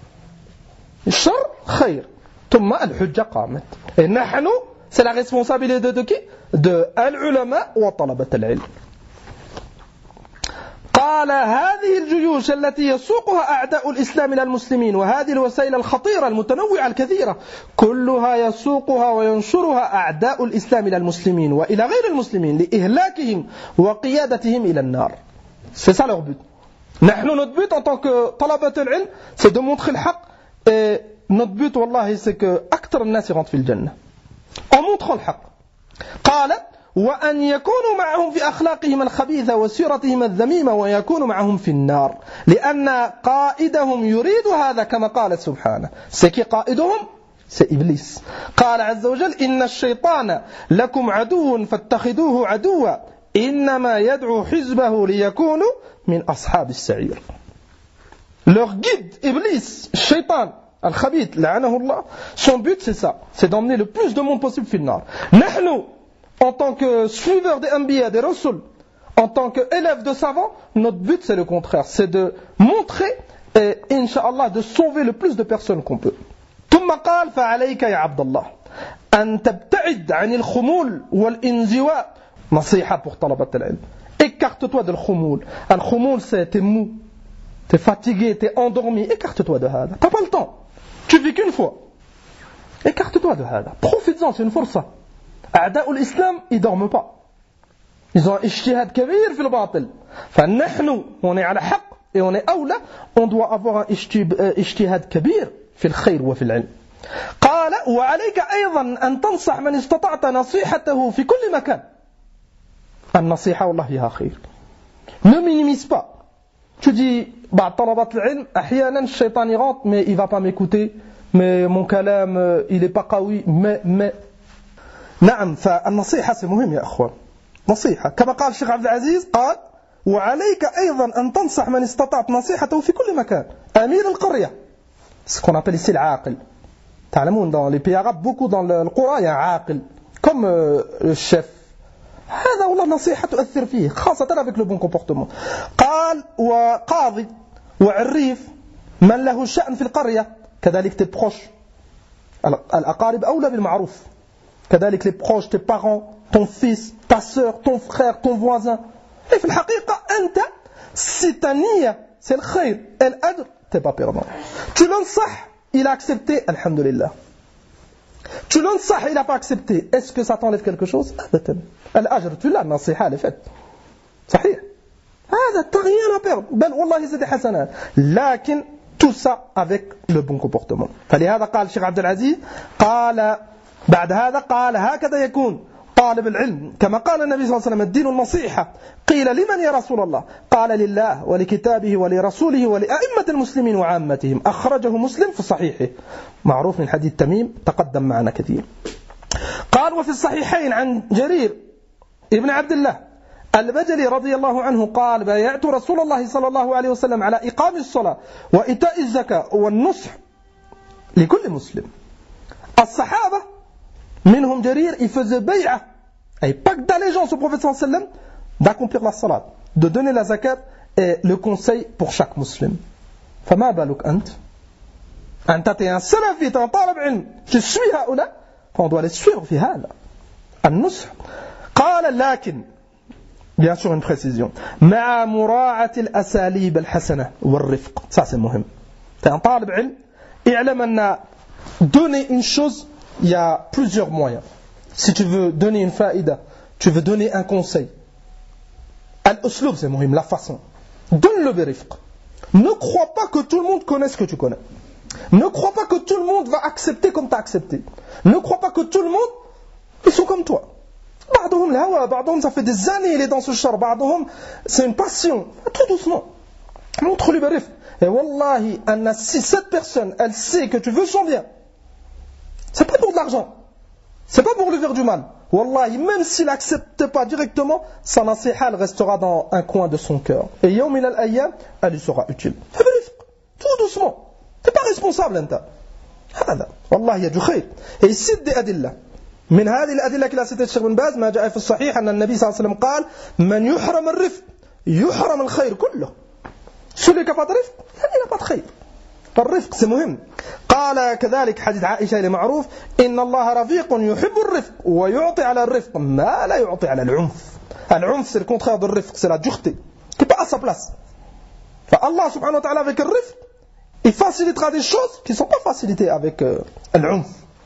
الشر خير ثم الحجة قامت et نحن c'est la responsabilité de, de qui de العلماء وطلبة العلم قال هذه الجيوش التي يسوقها أعداء الإسلام إلى المسلمين وهذه الوسائل الخطيرة المتنوعة الكثيرة كلها يسوقها وينشرها أعداء الإسلام إلى المسلمين وإلى غير المسلمين لإهلاكهم وقيادتهم إلى النار c'est ça leur but نحن notre but en tant que طلبة العلم c'est de montrer le حق et notre but والله c'est que أكثر الناس rentrent في الجنة en montrant le حق قال وأن يكونوا معهم في أخلاقهم الخبيثة وسيرتهم الذميمة ويكونوا معهم في النار لأن قائدهم يريد هذا كما قال سبحانه سكي قائدهم سإبليس قال عز وجل إن الشيطان لكم عدو فاتخذوه عدوا إنما يدعو حزبه ليكونوا من أصحاب السعير leur guide Iblis الشيطان الخبيث لعنه الله son but c'est ça c'est d'emmener le plus de monde possible في النار نحن en tant que suiveur des Anbiya, des Rasul, en tant qu'élève de savants, notre but c'est le contraire, c'est de montrer et Inch'Allah de sauver le plus de personnes qu'on peut. ثم قال فعليك يا عبد الله أن تبتعد عن الخمول والانزواء نصيحة pour طلبة العلم. Écarte-toi de l'khumul. Al-khumul c'est t'es mou, t'es fatigué, t'es endormi. Écarte-toi de hada. T'as pas le temps. Tu vis qu'une fois. Écarte-toi de hada. Profites-en, c'est une force. أعداء الإسلام ils dorment pas ils ont اجتهاد كبير في الباطل فنحن on est على حق et on est أولى, on doit avoir un اجتهاد كبير في الخير وفي العلم. قال وعليك أيضا أن تنصح من استطعت نصيحته في كل مكان. النصيحة والله فيها خير. Ne minimise pas. Tu dis بعض طلبات العلم أحيانا الشيطان يغلط mais il va pas m'écouter, mais mon كلام il est pas قوي, mais mais نعم. فالنصيحة c'est مهم يا أخوان. نصيحة كما قال الشيخ عبد العزيز قال وعليك أيضا أن تنصح من استطعت نصيحته في كل مكان. أمير القرية ce qu'on appelle ici العاقل. تعلمون dans les pays arabes beaucoup dans le Coran il y a un عاقل comme euh, le chef. هذا والله نصيحة تؤثر فيه خاصة avec le bon comportement. قال وقاضي وعريف من له شأن في القرية كذلك tes proches. الأقارب أولى بالمعروف. كذلك les proches, tes parents, ton fils, ta sœur, ton frère, ton voisin. Et في الحقيقة أنت si ta niyyah c'est le khayr et l'adr t'es pas perdant. Tu l'ensah, il a accepté, alhamdulillah. Tu l'ensah, il n'a pas accepté. Est-ce que ça t'enlève quelque chose? L'ajr, tu l'as, nasiha, elle est faite. صحيح. هذا t'as rien à perdre. بل والله c'est des hasanat. لكن tout ça avec le bon comportement. فلهذا قال الشيخ عبد العزيز قال بعد هذا قال هكذا يكون طالب العلم كما قال النبي صلى الله عليه وسلم الدين النصيحة. قيل لمن يا رسول الله؟ قال لله ولكتابه ولرسوله ولأئمة المسلمين وعامتهم. أخرجه مسلم في صحيحه. معروف من حديث تميم تقدم معنا كثير. قال وفي الصحيحين عن جرير ابن عبد الله البجلي رضي الله عنه قال بايعت رسول الله صلى الله عليه وسلم على إقام الصلاة وإيتاء الزكاة والنصح لكل مسلم. الصحابة منهم جرير il faisait bay'a, et pacte d'allégeance au prophète sallallahu alayhi wa sallam d'accomplir la salat, de donner la zakat et le conseil pour chaque musulman. فما بالك أنت أنت t'es un salafi, t'es un talib ilm, tu suis هؤلاء, on doit les suivre في هذا النصح. قال لكن bien sûr une précision مع مراعاة الأساليب الحسنة والرفق. Ça c'est مهم. t'es un talib ilm, اعلم أن donner une chose il y a plusieurs moyens. Si tu veux donner une faïda, tu veux donner un conseil, al-uslub c'est muhim, la façon. Donne-le birifq. Ne crois pas que tout le monde connaisse ce que tu connais. Ne crois pas que tout le monde va accepter comme tu as accepté. Ne crois pas que tout le monde, ils sont comme toi. بعضهم الهوى, بعضهم ça fait des années il est dans ce char, بعضهم c'est une passion. Tout doucement. Montre-lui birifq. Et wallahi, si cette personne, elle sait que tu veux son bien, c'est pas pour de l'argent, c'est pas pour lui faire du mal. Wallahi, même s'il n'accepte pas directement, sa nasiha elle restera dans un coin de son cœur. Et yawm min al-ayyam, elle lui sera utile. Tout doucement. T'es pas responsable, anta. هذا والله يا جخير. Et ici des adilla. من هذه الأدلة كلا ستة الشيخ بن باز ما جاء في الصحيح أن النبي صلى الله عليه وسلم قال من يحرم الرفق يحرم الخير كله. Celui qui n'a pas de rifq, il n'a pas de khayr. الرفق c'est مهم. قال كذلك حديث عائشة المعروف إن الله رفيق يحب الرفق ويعطي على الرفق ما لا يعطي على العنف. العنف c'est le contraire de الرفق, c'est la dureté qui n'est pas à sa place. فالله سبحانه وتعالى avec le rifq il facilitera des choses qui ne sont pas facilitées avec euh, العنف.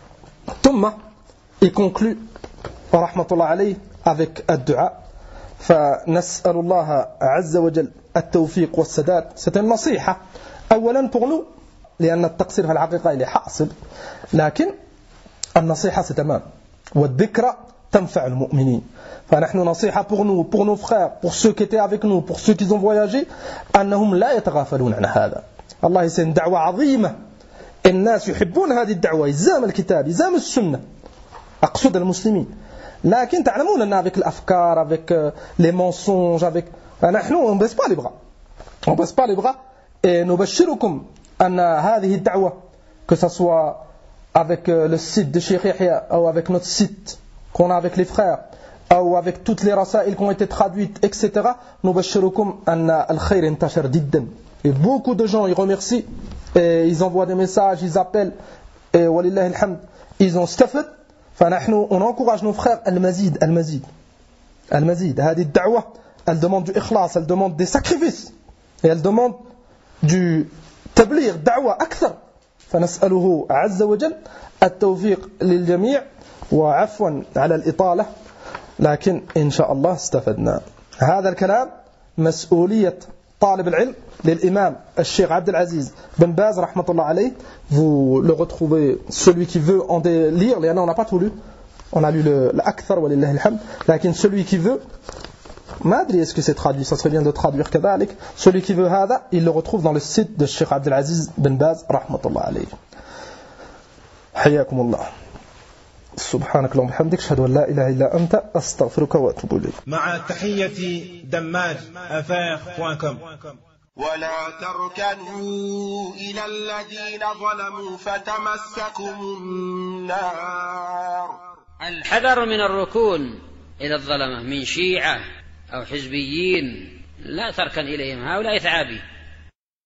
ثم il conclut ورحمة الله عليه avec الدعاء. فنسأل الله عز وجل التوفيق والسداد. C'est une نصيحة أولا pour nous لأن التقصير في الحقيقة إليه حاصل, لكن النصيحة ستمام والذكرى تنفع المؤمنين. فنحن نصيحة pour nous, pour nos frères, pour ceux qui étaient avec nous, pour ceux qui ont voyagé, أنهم لا يتغافلون عن هذا. الله يسين دعوة عظيمة, الناس يحبون هذه الدعوة, يزام الكتاب, يزام السنة, أقصد المسلمين. لكن تعلمون أن avec الأفكار, avec les mensonges, avec نحن on ne baisse pas les bras, on ne baisse pas les bras. Et نبشركم أن هذه الدعوة, que ce soit avec le site de Cheikh Yahya ou avec notre site qu'on a avec les frères ou avec toutes les rasaïl qui ont été traduites, et cetera. نبشركم أن الخير انتشر جدا. Et beaucoup de gens ils remercient et ils envoient des messages, ils appellent et ولله الحمد ils ont استفد. فنحن on encourage nos frères المزيد المزيد المزيد. هذه الدعوة elle demande du ikhlas, elle demande des sacrifices et elle demande du تبليغ دعوة أكثر. فنسأله عز وجل التوفيق للجميع وعفوا على الإطالة, لكن إن شاء الله استفدنا. هذا الكلام مسؤولية طالب العلم للإمام الشيخ عبد العزيز بن باز رحمة الله عليه. Vous le retrouvez, celui qui veut en lire, لأنه on n'a pas tout lu, on a lu l'akthar ولله الحمد, لكن celui qui veut, ما أدري est-ce que c'est traduit, ça serait bien de traduire كذلك, celui qui veut هذا, il le retrouve dans le site de Cheikh Abdel Aziz Ben Baz رحمة الله عليه. حياكم الله. سبحانك اللهم وبحمدك اشهد ان لا اله الا انت استغفرك واتوب اليك. مع تحية دماج أفير دوت كوم. ولا تركنوا إلى الذين ظلموا فتمسكم النار. الحذر من الركون إلى الظلمة من شيعة أو حزبيين، لا تركن إليهم، هؤلاء ثعابي.